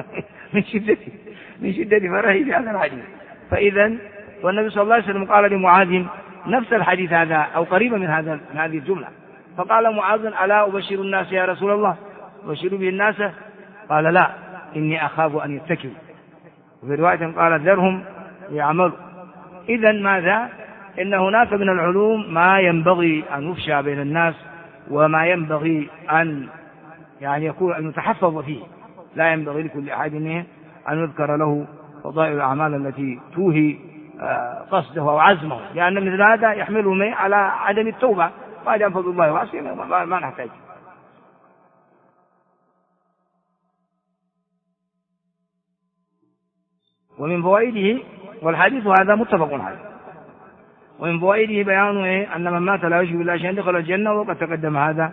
من شدة فرحه في هذا الحديث. فإذا والنبي صلى الله عليه وسلم قال لمعاذ نفس الحديث هذا أو قريبا من هذه الجملة، فقال معاذ ألا أبشر الناس يا رسول الله، أبشر به الناس؟ قال لا إني أخاف أن يتكلوا. وفي رواية قال ذرهم يعملوا. إذن ماذا؟ إن هناك من العلوم ما ينبغي أن يفشى بين الناس، وما ينبغي أن يعني يكون أن يتحفظ فيه، لا ينبغي لكل أحد منه أن يذكر له فضائل الأعمال التي توهي قصده أو عزمه، لأن مثل هذا يحمله على عدم التوبة، وعدم فضل الله واسع ما نحتاج. ومن فوائده، والحديث هذا متفق عليه، ومن فوائده بيان أن من مات لا يشرك بالله شيئا دخل الجنة، وقد تقدم هذا.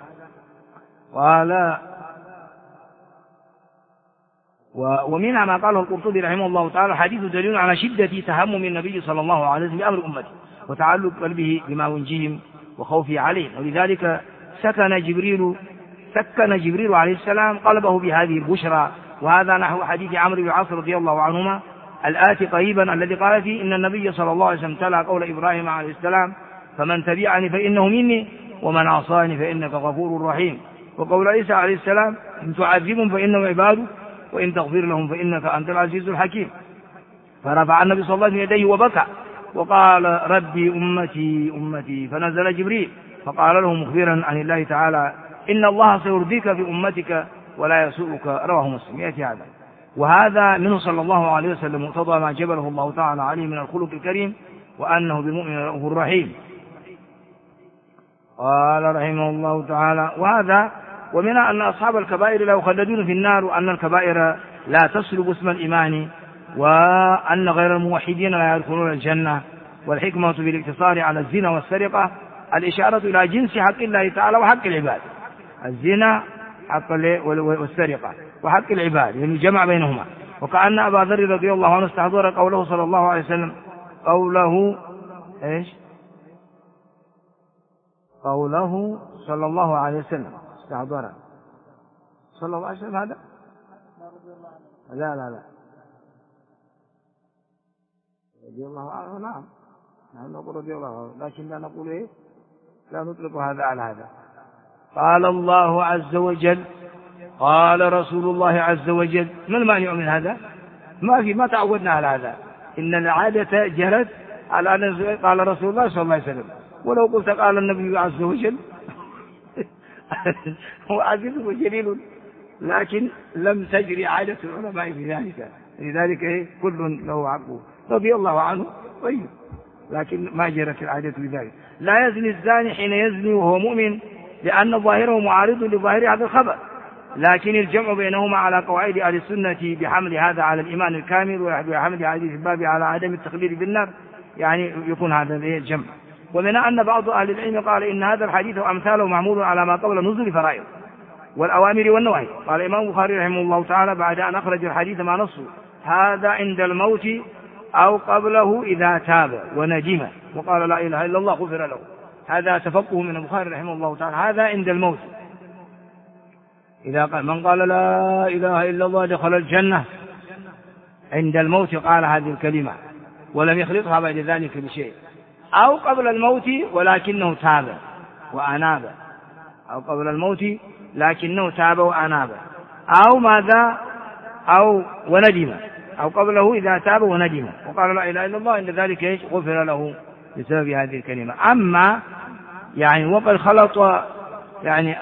ومنها ما قاله القرطبي رحمه الله تعالى: الحديث دليل على شدة تهمم النبي صلى الله عليه وسلم بأمر أمته، وتعلق قلبه بما ينجيهم وخوفه عليهم، ولذلك سكن جبريل عليه السلام قلبه بهذه البشرى. وهذا نحو حديث عمرو بن العاص رضي الله عنهما الآتي قريبا، الذي قال فيه إن النبي صلى الله عليه وسلم تلا قول إبراهيم عليه السلام: فمن تبعني فإنه مني ومن عصاني فإنك غفور رحيم. وقول عيسى عليه السلام: إن تعذبهم فإنهم عبادك وإن تغفر لهم فإنك أنت العزيز الحكيم. فرفع النبي صلى الله عليه وسلم يديه وبكى وقال: ربي أمتي أمتي. فنزل جبريل فقال له مخبرا عن الله تعالى: إن الله سيرضيك في أمتك ولا يسوءك. رواه مسلم. يأتي هذا. وهذا منه صلى الله عليه وسلم مقتضى ما جبله الله تعالى عليه من الخلق الكريم، وأنه بالمؤمن رؤوف رحيم. قال رحمه الله تعالى: وهذا ومنها أن أصحاب الكبائر لا يخلدون في النار، وأن الكبائر لا تسلب اسم الإيمان، وأن غير الموحدين لا يدخلون الجنة. والحكمة بالاقتصار على الزنا والسرقة الإشارة إلى جنس حق الله تعالى وحق العباد. الزنا حق والسرقة وحق العباد، يعني جمع بينهما. وكأن أبا ذر رضي الله عنه استحضر قوله صلى الله عليه وسلم، قوله صلى الله عليه وسلم استحضر صلى الله عليه وسلم هذا؟ لا رضي الله عنه. نعم نقول رضي الله عنه، لكن لا نقول لا نطلق هذا على هذا. قال الله عز وجل، قال رسول الله عز وجل. ما المانع من هذا؟ ما تعودنا على هذا. إن العادة جرت على أن قال رسول الله صلى الله عليه وسلم، ولو قلت قال النبي عز وجل هو عزيز وجليل، لكن لم تجري عادة العلماء في ذلك. لذلك كل له حقه رضي الله عنه طيب، لكن ما جرت العادة بذلك. لا يزني الزاني حين يزني وهو مؤمن، لأن ظاهره معارض لظاهر هذا الخبر، لكن الجمع بينهما على قواعد أهل السنة بحمل هذا على الإيمان الكامل، وحمل حديث الباب على عدم التخليد بالنار، يعني يكون هذا الجمع. ومن أن بعض أهل العلم قال إن هذا الحديث وأمثاله معمول على ما قبل نزول فرائض والأوامر والنواهي. قال الإمام البخاري رحمه الله تعالى بعد أن أخرج الحديث مع نصه: هذا عند الموت أو قبله إذا تاب وندم وقال لا إله إلا الله غفر له. هذا تفقه من البخاري رحمه الله تعالى. هذا عند الموت، إذا قال من قال لا إله إلا الله دخل الجنة، عند الموت قال هذه الكلمة ولم يخلطها بعد ذلك بشيء. أو قبل الموت ولكنه تاب وأناب، أو قبل الموت لكنه تاب وأناب، أو ماذا، أو وندم، أو قبله إذا تاب وندم وقال لا إله إلا الله، عند ذلك غفر له بسبب هذه الكلمة. أما يعني وقد خلط يعني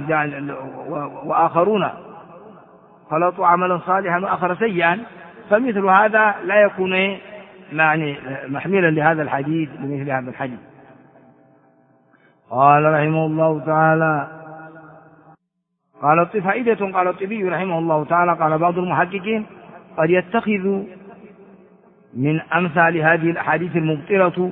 وآخرون خلطوا عملا صالحا وآخر سيئا، فمثل هذا لا يكون يعني محملا لهذا الحديث بمثل هذا الحديث. قال رحمه الله تعالى: قال فائدة. قال الطبي رحمه الله تعالى قال بعض المحققين قد يتخذ من أمثال هذه الأحاديث المبطلة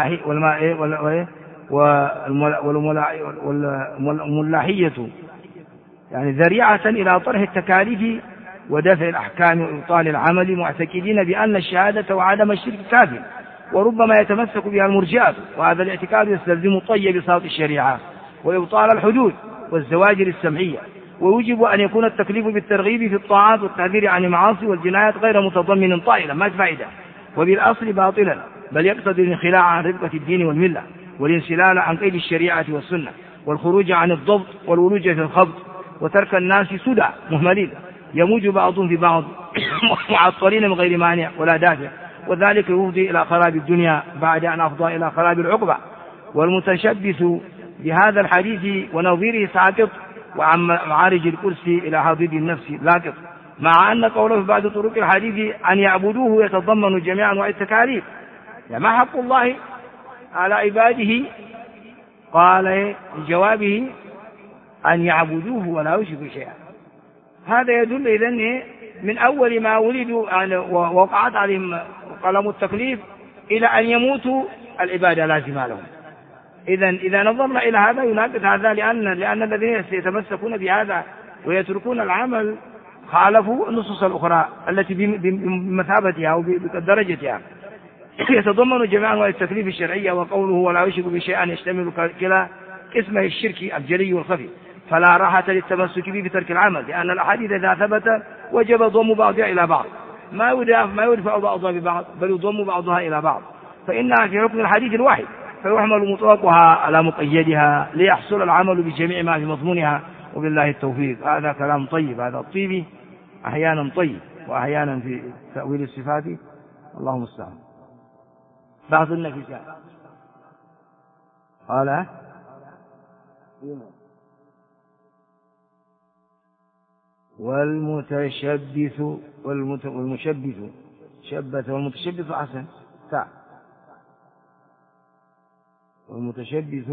والملاحية يعني ذريعة إلى طرح التكاليف ودفع الأحكام وإبطال العمل، معتقدين بأن الشهادة وعدم الشرك كافٍ، وربما يتمسك بها المرجئة، وهذا الاعتقاد يستلزم طي بساط الشريعة وإبطال الحدود والزواجر السمعية، ويجب أن يكون التكليف بالترغيب في الطاعات والتحذير عن المعاصي والجنايات غير متضمن طائلا ما فائدة وبالأصل باطلا، بل يقتضي الانخلاع عن رفقة الدين والملة والانسلال عن قيد الشريعة والسنة والخروج عن الضبط والولوج في الخبط، وترك الناس سدى مهملين يموج بعضهم في بعض معطلين من غير مانع ولا دافع، وذلك يفضي إلى خراب الدنيا بعد أن أفضى إلى خراب العقبة. والمتشبث بهذا الحديث ونظيره ساقط، وعن معارج الكرسي إلى حضيض النفس لاقط، مع أن قوله في بعض طرق الحديث أن يعبدوه يتضمن جميع أنواع التكاليف. يعني ما حق الله على عباده؟ قال لجوابه أن يعبدوه ولا يشركوا شيئا. هذا يدل إذن من أول ما ولدوا ووقعت عليهم قلم التكليف إلى أن يموتوا العبادة لازمة لهم. إذا نظرنا إلى هذا يناقض هذا، لأن الذين يتمسكون بهذا ويتركون العمل خالفوا النصوص الأخرى التي بمثابتها أو بدرجتها، يتضمن جميع أنواع التكليف الشرعية. وقوله ولا يشرك بشيئا يشتمل كلا اسمه الشرك الجلي والخفي، فلا راحة للتمسك به بترك العمل، لأن الأحاديث إذا ثبت وجب ضم بعضها إلى بعض، ما يدفع بعضها ببعض بل يضم بعضها إلى بعض، فإنها في حكم الحديث الواحد، فيحمل مطلقها على مقيدها ليحصل العمل بجميع ما في مضمونها. وبالله التوفيق. هذا كلام طيب، هذا الطيبي أحيانا طيب وأحيانا في تأويل الصفات اللهم المستعان. بعض النفسات قال والمتشبث شبث والمتشبث حسن والمتشبث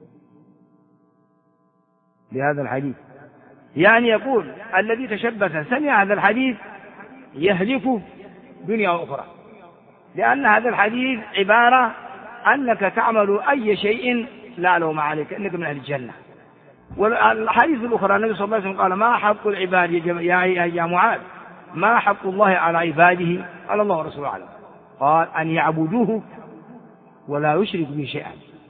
بهذا الحديث، يعني يقول الذي تشبث سمع هذا الحديث يهلك دنيا وأخرى، لأن هذا الحديث عبارة أنك تعمل أي شيء لا لوم عليك أنك من أهل الجنة. والحديث الأخرى النبي صلى الله عليه وسلم قال ما حق العباد يا معاذ، ما حق الله على عباده؟ قال الله ورسوله أعلم. قال أن يعبدوه ولا يشرك به شيئا.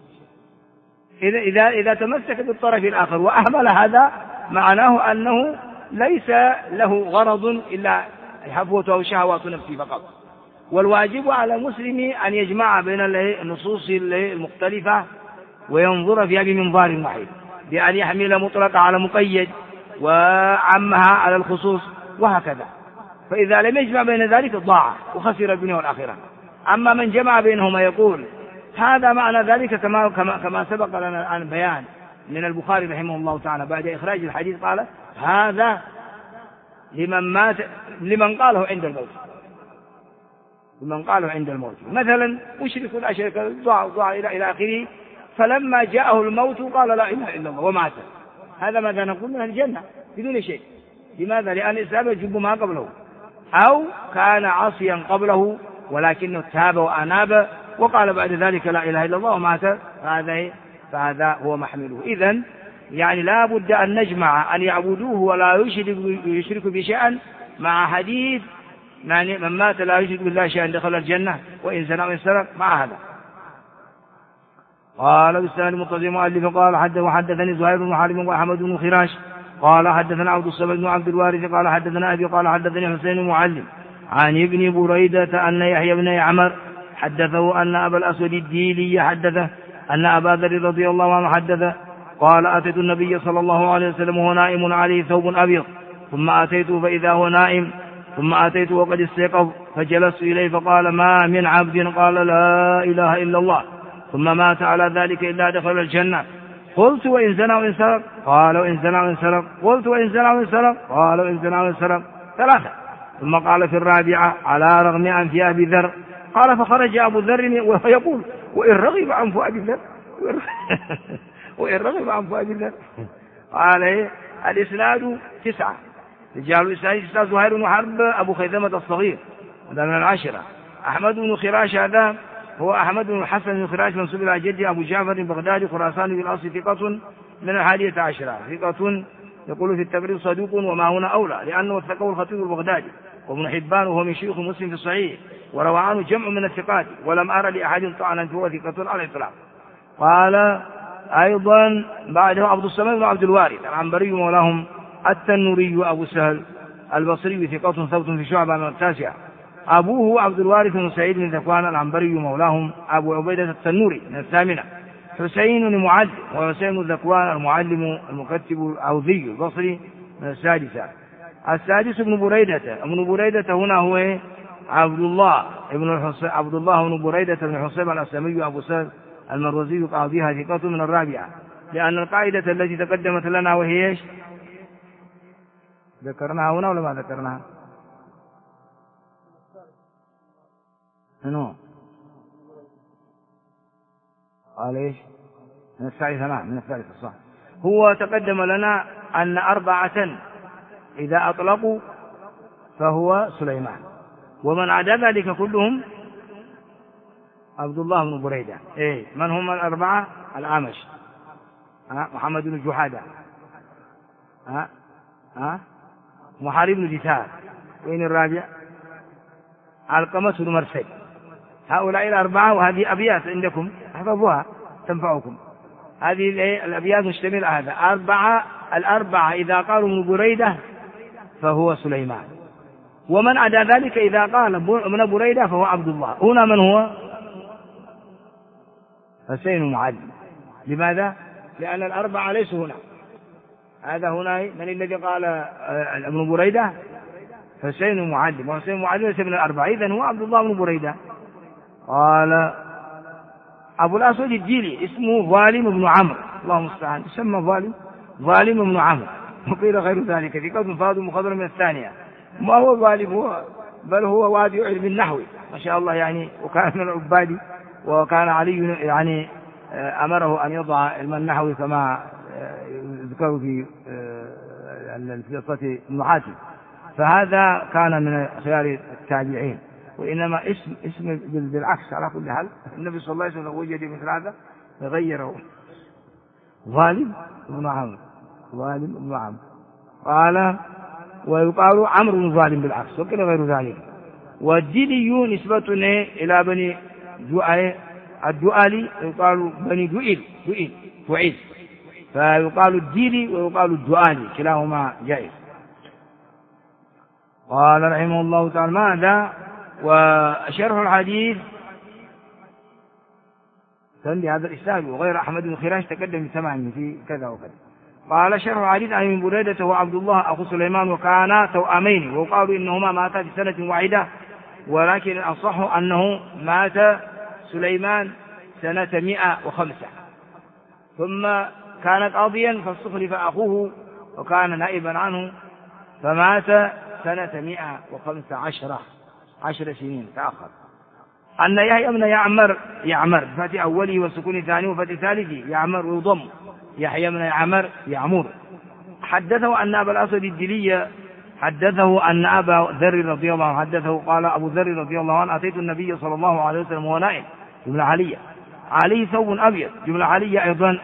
إذا تمسك بالطرف الآخر وأهمل هذا معناه أنه ليس له غرض إلا حفوته وشهوات نفسه فقط. والواجب على المسلم أن يجمع بين النصوص المختلفة وينظر فيها بمنظار واحد، بأن يحمل مطلق على مقيد وعمها على الخصوص وهكذا. فإذا لم يجمع بين ذلك ضاع وخسر الدنيا والآخرة. أما من جمع بينهما يقول هذا معنى ذلك كما سبق لنا البيان من البخاري رحمه الله تعالى بعد إخراج الحديث قال هذا لمن قاله عند الموت، لمن قاله عند الموت. مثلا مشرك لا شرك ضاع إلى آخره، فلما جاءه الموت قال لا إله إلا الله ومات. هذا ماذا نقول من الجنة بدون شيء. لماذا؟ لأن الإسلام يجب ما قبله، أو كان عاصيا قبله ولكنه تاب وأناب وقال بعد ذلك لا إله إلا الله ومات، فهذا هو محمله. إذن يعني لا بد أن نجمع أن يعبدوه ولا يشرك بشيئا مع حديث يعني من مات لا يشرك بالله شيئا دخل الجنة وإن زنى وإن سرق مع هذا. قال بالسند المتصل مؤلف قال حدثني زهير بن حرب وأحمد بن خراش قال حدثنا عبد الصمد بن عبد الوارث قال حدثنا أبي قال حدثني حسين المعلم عن ابن بريدة أن يحيى بن عمر حدثه أن أبا الأسود الديلي حدثه أن أبا ذر رضي الله عنه حدثه قال أتيت النبي صلى الله عليه وسلم وهو نائم عليه ثوب أبيض، ثم أتيته فإذا هو نائم، ثم أتيته وقد استيقظ فجلست إليه فقال ما من عبد قال لا إله إلا الله ثم مات على ذلك إلا دخل الجنة. قلت وإن زنى وإن سرق؟ قال وإن زنى وإن سرق. قلت وإن زنى وإن سرق؟ قال وإن زنى وإن سرق. ثلاثة. ثم قال في الرابعة على رغم أنف أبي ذر. قال فخرج أبو ذر وهو يقول وإن رغب أنف أبي ذر وإن رغب أنف أبي ذر. قال الإسناد 9. رجال الإسناد 9: زهير بن حرب أبو خيثمة الصغير، هذا من 10. أحمد بن خراش، هذا هو أحمد بن الحسن بن خراش منسوب إلى جدي أبو جعفر البغدادي خراساني بالأصل، ثقة من 11، ثقة يقول في التقريب صدوق، وما هنا أولى لأنه وثقه الخطيب البغدادي وابن حبان، وهو من شيوخ مسلم في الصحيح، وروى عنه جمع من الثقات، ولم أرى لأحد طعنا فهو ثقة على الإطلاق. قال أيضا بعده عبد الصمد بن عبد الوارث العنبري مولاهم التنوري أبو سهل البصري، ثقة ثبت في شعبة من 9. أبوه عبد الوارث بن سعيد بن ذكوان العنبري مولاهم أبو عبيدة التنوري من 8. حسين المعلم وحسين بن ذكوان المعلم المكتب العوذي البصري من 6. السادس ابن بريدة هنا هو عبد الله بن بريدة بن حصيب الأسلمي أبو سهل المروزي قاضيها، ثقة من 4. لأن القاعدة التي تقدمت لنا وهي ايش؟ ذكرناها هنا ولا ما ذكرناها؟ قال ايش؟ من 3 صح. هو تقدم لنا أن 4 إذا أطلقوا فهو سليمان، ومن عدا ذلك كلهم عبد الله بن بريدة. من هم 4؟ الأعمش، محمد بن جحادة، محارب بن دثار. وين الرابع؟ علقمة بن مرثد. هؤلاء 4، وهذه أبيات عندكم احفظوها تنفعكم. هذه الأبيات مشتملة هذا 4 إذا قالوا من بريدة فهو سليمان، ومن عدا ذلك إذا قال من بريدة فهو عبد الله. هنا من هو؟ حسين المعلم. لماذا؟ لأن 4 ليسوا هنا. هذا هنا من الذي قال ابن بريدة؟ حسين المعلم، وحسين المعلم ليس من 4، إذن هو عبد الله بن بريدة. قال أبو الأسود الجيلي اسمه ظالم بن عمرو، اللهم المستعان، يسمى ظالم بن عمرو، وقيل غير ذلك، ثقة فاضل مخضر من 2. ما هو ظالم هو، بل هو وادي علم النحو ما شاء الله يعني، وكان من العباد، وكان علي يعني أمره أن يضع علم النحو كما ذكروا في قصة ابن حاتم، فهذا كان من خيار التابعين. وإنما اسم بالعكس على كل حال. النبي صلى الله عليه وسلم وجد مثل هذا فغيره، ظالم بن عمرو. قال ويقال عمرو بن ظالم بالعكس، وكل غير ذلك. والجيلي نسبة إلى بني الدؤالي، يقال بني دؤيل، فيقال الجيلي ويقال الدؤالي، كلاهما جائز. قال رحمه الله تعالى ماذا؟ وشرح الحديث تندي هذا الإسناد وغير أحمد بن خراش تقدم تماما في كذا وكذا. قال شرح الحديث عن ابن بريدة وعبد الله أخو سليمان، وكانا توأمين، وقالوا إنهما ماتا في سنة واحدة، ولكن الأصح أنه مات سليمان سنة 105، ثم كان قاضيا فاستخلف أخوه وكان نائبا عنه فمات سنة 115، 10 سنين تأخر. أن يحيى بن يعمر بفتح أوله وسكون ثانيه وفتح ثالثه يعمر ويضم، يحيى بن يعمر حدثه أن أبا الأسود الدلي حدثه أن أبا ذر رضي الله عنه حدثه قال أبو ذر رضي الله عنه أتيت النبي صلى الله عليه وسلم وهو نائم جملة علية عليه ثوب أبيض جملة علية أيضا.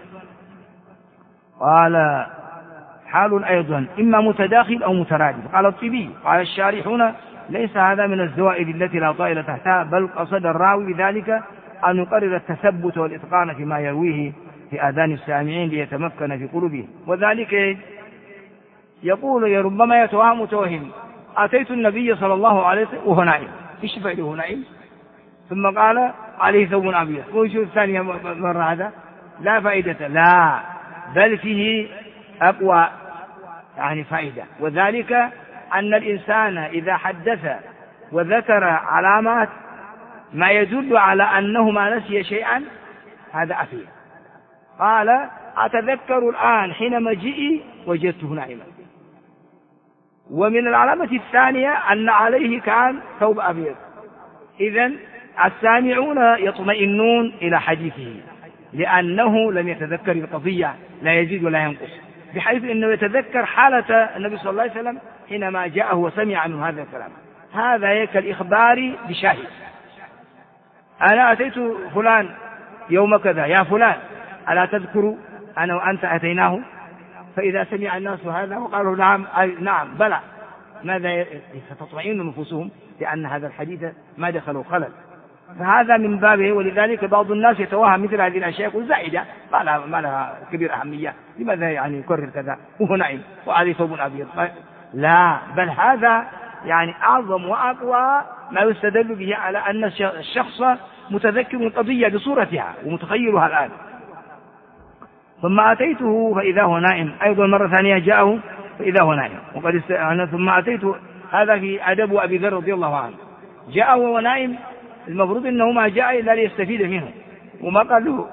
قال حال أيضا إما متداخل أو مترادف. قال الطبي قال الشارحون ليس هذا من الزوائد التي لا طائل تحتها، بل قصد الراوي بذلك أن يقرر التثبت والإتقان فيما يرويه في آذان السامعين ليتمكن في قلوبهم، وذلك يقول ربما يتوهم متوهم أتيت النبي صلى الله عليه وسلم وهو نائم، إيش فعله نائم؟ ثم قال عليه ثوب أبيض، ويشوف الثانية مرة هذا لا فائدة، لا بل فيه أقوى يعني فائدة، وذلك أن الإنسان إذا حدث وذكر علامات ما يدل على أنه ما نسي شيئا هذا أفيه. قال أتذكر الآن حين مجيئي وجدته نائما. ومن العلامة الثانية أن عليه كان ثوب أبيض، إذن السامعون يطمئنون إلى حديثه لأنه لم يتذكر القضية، لا يزيد ولا ينقص. بحيث أنه يتذكر حالة النبي صلى الله عليه وسلم حينما جاءه وسمع منه هذا الكلام. هذا كالإخبار بشاهد. أنا أتيت فلان يوم كذا، يا فلان ألا تذكر أنا وأنت أتيناه؟ فإذا سمع الناس هذا وقالوا نعم نعم بلى، ماذا ستطمئن نفوسهم لأن هذا الحديث ما دخلوا خلل. فهذا من بابه. ولذلك بعض الناس يتوهم مثل هذه الأشياء يقول زائدة ما لها كبير أهمية، لماذا يعني يكرر كذا وهو نعيم وعليه ثوب أبيض؟ لا، بل هذا يعني أعظم وأقوى ما يستدل به على أن الشخص متذكر القضية بصورتها ومتخيلها الآن. ثم أتيته فإذا هو نائم، أيضا مرة ثانية جاءه فإذا هو نائم. ثم أتيته، هذا في أدب أبي ذر رضي الله عنه، جاءه وهو نائم، المفروض أنه ما جاء إلا ليستفيد منه، وما قال له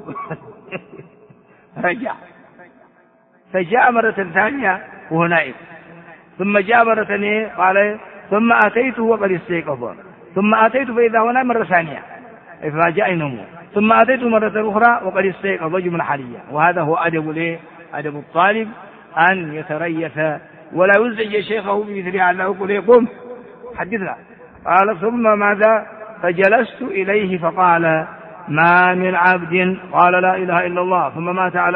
رجع. فجاء مرة ثانية وهو نائم، ثم جاء مرة ثانية قال ثم أتيته وقد استيقظ، ثم أتيته فإذا هو نائم مرة ثانية فجاء نومه، ثم أتيته مرة أخرى وقد استيقظ جملة حالية. وهذا هو أدب الطالب، أن يتريث ولا يزعج شيخه بمثلها، أنه يقول قم حدثنا. قال ثم ماذا؟ فجلست إليه فقال ما من عبد قال لا إله إلا الله ثم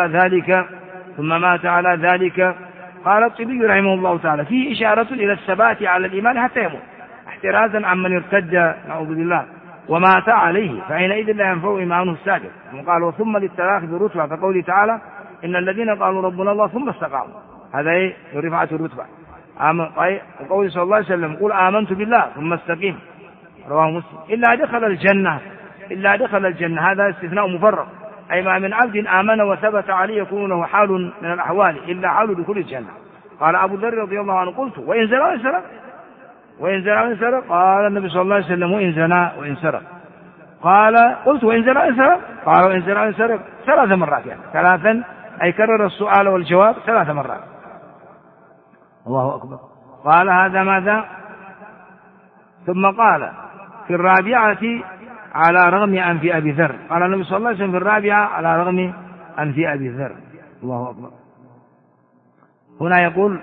مات على ذلك. قال الطبي رحمه الله تعالى فيه إشارة إلى الثبات على الإيمان حتى يموت، احترازا عمن ارتد نعوذ بالله ومات عليه، فحينئذ لا ينفع إيمانه السابق. وقال وثم للتراخي بالرتبة، فقوله تعالى إن الذين قالوا ربنا الله ثم استقاموا، هذا رفعة الرتبة. وقوله صلى الله عليه وسلم قل آمنت بالله ثم استقيم، رواه مسلم. إلا دخل الجنة، هذا استثناء مفرغ، أي ما من عبد آمن وثبت عليه يكون له حال من الأحوال إلا حال دخول الجنة. قال أبو ذر رضي الله عنه قلت وإن زنى وإن سرق؟ قال النبي صلى الله عليه وسلم وإن زنى وإن سرق. قلت وإن زنى وإن سرق؟ قال وإن زنى وإن سرق 3 مرات، يعني 3، أي كرر السؤال والجواب 3 مرات. الله أكبر. قال هذا ماذا؟ ثم قال في الرابعة على رغم أنف أبي ذر، قال النبي صلى الله عليه وسلم في الرابعة على رغم أنف أبي ذر. الله أكبر. هنا يقول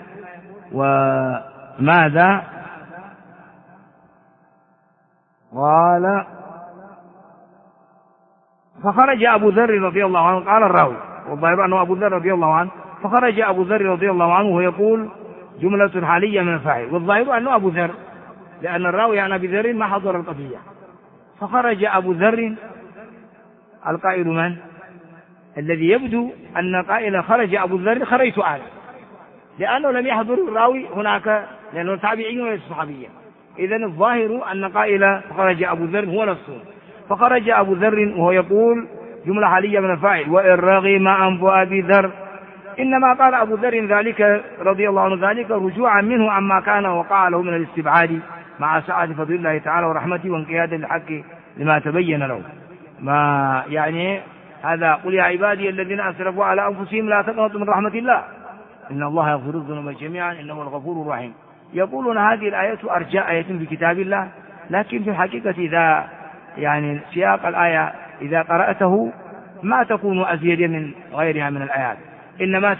وماذا؟ قال فخرج أبو ذر رضي الله عنه، قال الراوي والظاهر أنه أبو ذر رضي الله عنه، فخرج أبو ذر رضي الله عنه ويقول جملة حالية من الفاعل، والظاهر أنه أبو ذر لأن الراوي عن أبي ذر ما حضر القضية. فخرج أبو ذر، القائل من؟ الذي يبدو أن قائل خرج أبو ذر خرجت أنا، لأنه لم يحضر الراوي هناك، لأنه تابعي وليس صحابيا. إذن الظاهر أن قائل خرج أبو ذر هو نفسه. فخرج أبو ذر وهو يقول جملة حالية من الفاعل وإن رغم أنف أبي ذر، إنما قال أبو ذر ذلك رضي الله عنه ذلك رجوعا منه عما كان وقع له من الاستبعاد مع سعة فضل الله تعالى ورحمته وانقيادا للحق لما تبين له. ما يعني هذا قل يا عبادي الذين أسرفوا على أنفسهم لا تقنطوا من رحمة الله إن الله يغفر الذنوب جميعا إنه الغفور الرحيم. يقولون هذه الآية أرجى آية في كتاب الله، لكن في الحقيقة إذا يعني سياق الآية إذا قرأته ما تكون أزيد من غيرها من الآيات، إنما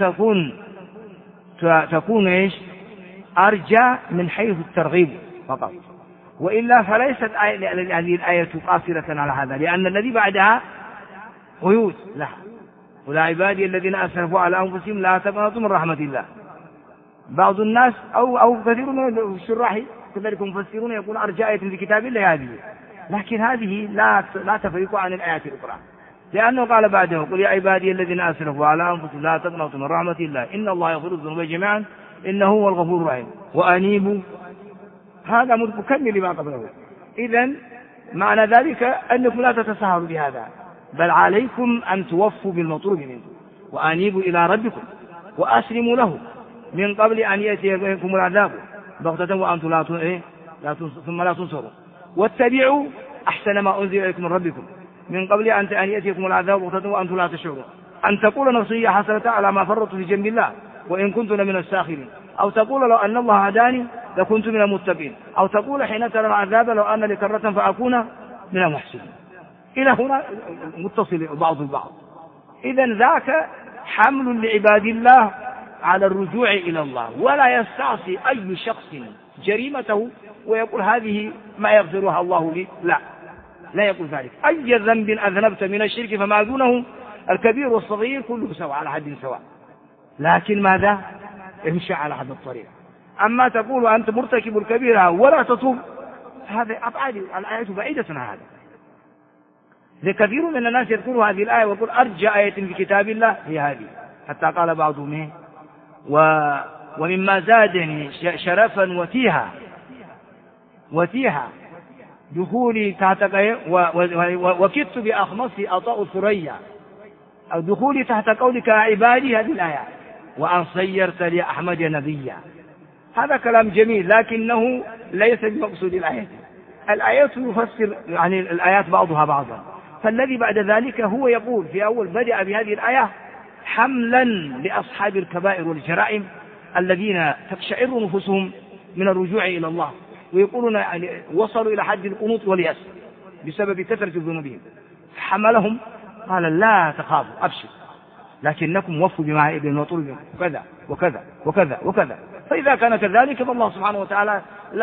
تكون إيش؟ أرجى من حيث الترغيب فقط، وإلا فليست هذه الآية قاصرة على هذا، لأن الذي بعدها قيود لها ولا عبادي الذين أسرفوا على أنفسهم لا تقنطوا من رحمة الله. بعض الناس أو كثير من الشراح كذلك مفسرون يقول أرجى آية في كتاب الله هذه، لكن هذه لا تفرق عن الآيات الأخرى، لأنه قال بعده قل يا عبادي الذين أسرفوا على أنفسهم لا تقنطوا من رحمة الله إن الله يغفر الذنوب جميعا إنه هو الغفور الرحيم وأنيبوا، هذا مكمل لما قبله. إذن معنى ذلك أنكم لا تتساهلوا بهذا، بل عليكم أن توفوا بالمطلوب منكم وأنيبوا إلى ربكم وأسلموا له من قبل أن يأتيكم العذاب بغتة وأنتم ثم لا تنصروا، واتبعوا أحسن ما أنزل إليكم من ربكم من قبل أن يأتيكم العذاب بغتة وأنتم لا تشعرون، أن تقول نفسي حسرة على ما فرطت في جنب الله وإن كنت لمن الساخرين، أو تقول لو أن الله هداني لكنت من المتقين، أو تقول حين ترى العذاب لو أن لي كرة فأكون من المحسنين. إلى هنا متصل بعض البعض. إذن ذاك حمل لعباد الله على الرجوع إلى الله، ولا يستعصي أي شخص جريمته ويقول هذه ما يغفرها الله لي، لا يقول ذلك. أي ذنب أذنبت من الشرك فما دونه الكبير والصغير كله سواء على حد سواء، لكن ماذا؟ امشي على حد الطريق. أما تقول أنت مرتكب الكبيرة ولا تتوب، هذا أبعاد الآية بعيدة عن هذا. كثير من الناس يذكروا هذه الآية ويقول أرجى آية في كتاب الله هي هذه، حتى قال بعضهم ومما زادني شرفا وتيها دخولي تحت وكدت بأخمصي أطاء ثريا، أو دخولي تحت قولك عبادي، هذه الآية، وأن صيرت لي أحمد نبيا. هذا كلام جميل لكنه ليس بمقصود الآية. الآيات يفسر يعني الآيات بعضها بعضا، فالذي بعد ذلك هو يقول في أول بدأ بهذه الآية حملا لأصحاب الكبائر والجرائم الذين تقشعر نفوسهم من الرجوع إلى الله، ويقولون يعني وصلوا إلى حد القنوط واليأس بسبب كثرة ذنوبهم، حملهم قال لا تخافوا أبشروا لكنكم وفوا بما إذن وطلبوا وكذا وكذا وكذا وكذا. فإذا كان كذلك فالله سبحانه وتعالى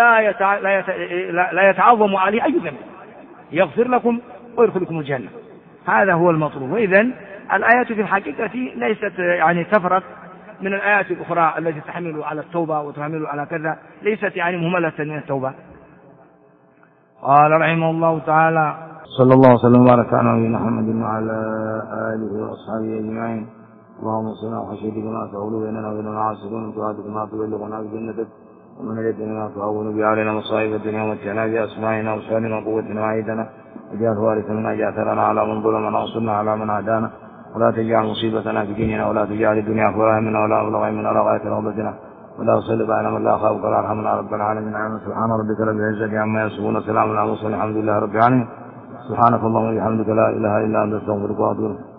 لا يتعظم عليه أي ذنب، يغفر لكم ويدخلكم الجنة. هذا هو المطلوب. وإذن الآيات في الحقيقة ليست يعني تفرق من الآيات الأخرى التي تحمل على التوبة وتحمل على كذا، ليست يعني مهملة من التوبة. قال رحمه الله تعالى صلى الله وسلم وبارك على نبينا محمد وعلى آله وأصحابه أجمعين. اللهم صل على خشيتك ما تحول بيننا وبين المعاصي، ومن طاعتك ما تبلغنا بجنتك، ومن اليقين ما تهون به علينا مصائب الدنيا، ومتعنا بأسماعنا وأبصارنا وقوتنا وعيدنا، واجعل وارثا منا جاثرنا على من ظلمنا وانصرنا على من عادانا، ولا تجعل مصيبتنا في ديننا، ولا تجعل الدنيا أكبر همنا ولا مبلغ علمنا ولا غاية رغبتنا، ولا تسلط علينا من لا يخافك ولا يرحمنا رب العالمين. سبحان ربك رب العزة عما يصفون، وسلام على المرسلين، الحمد لله رب العالمين. سبحانك اللهم وبحمدك لا إله إلا أنت، أستغفرك وأتوب إليك.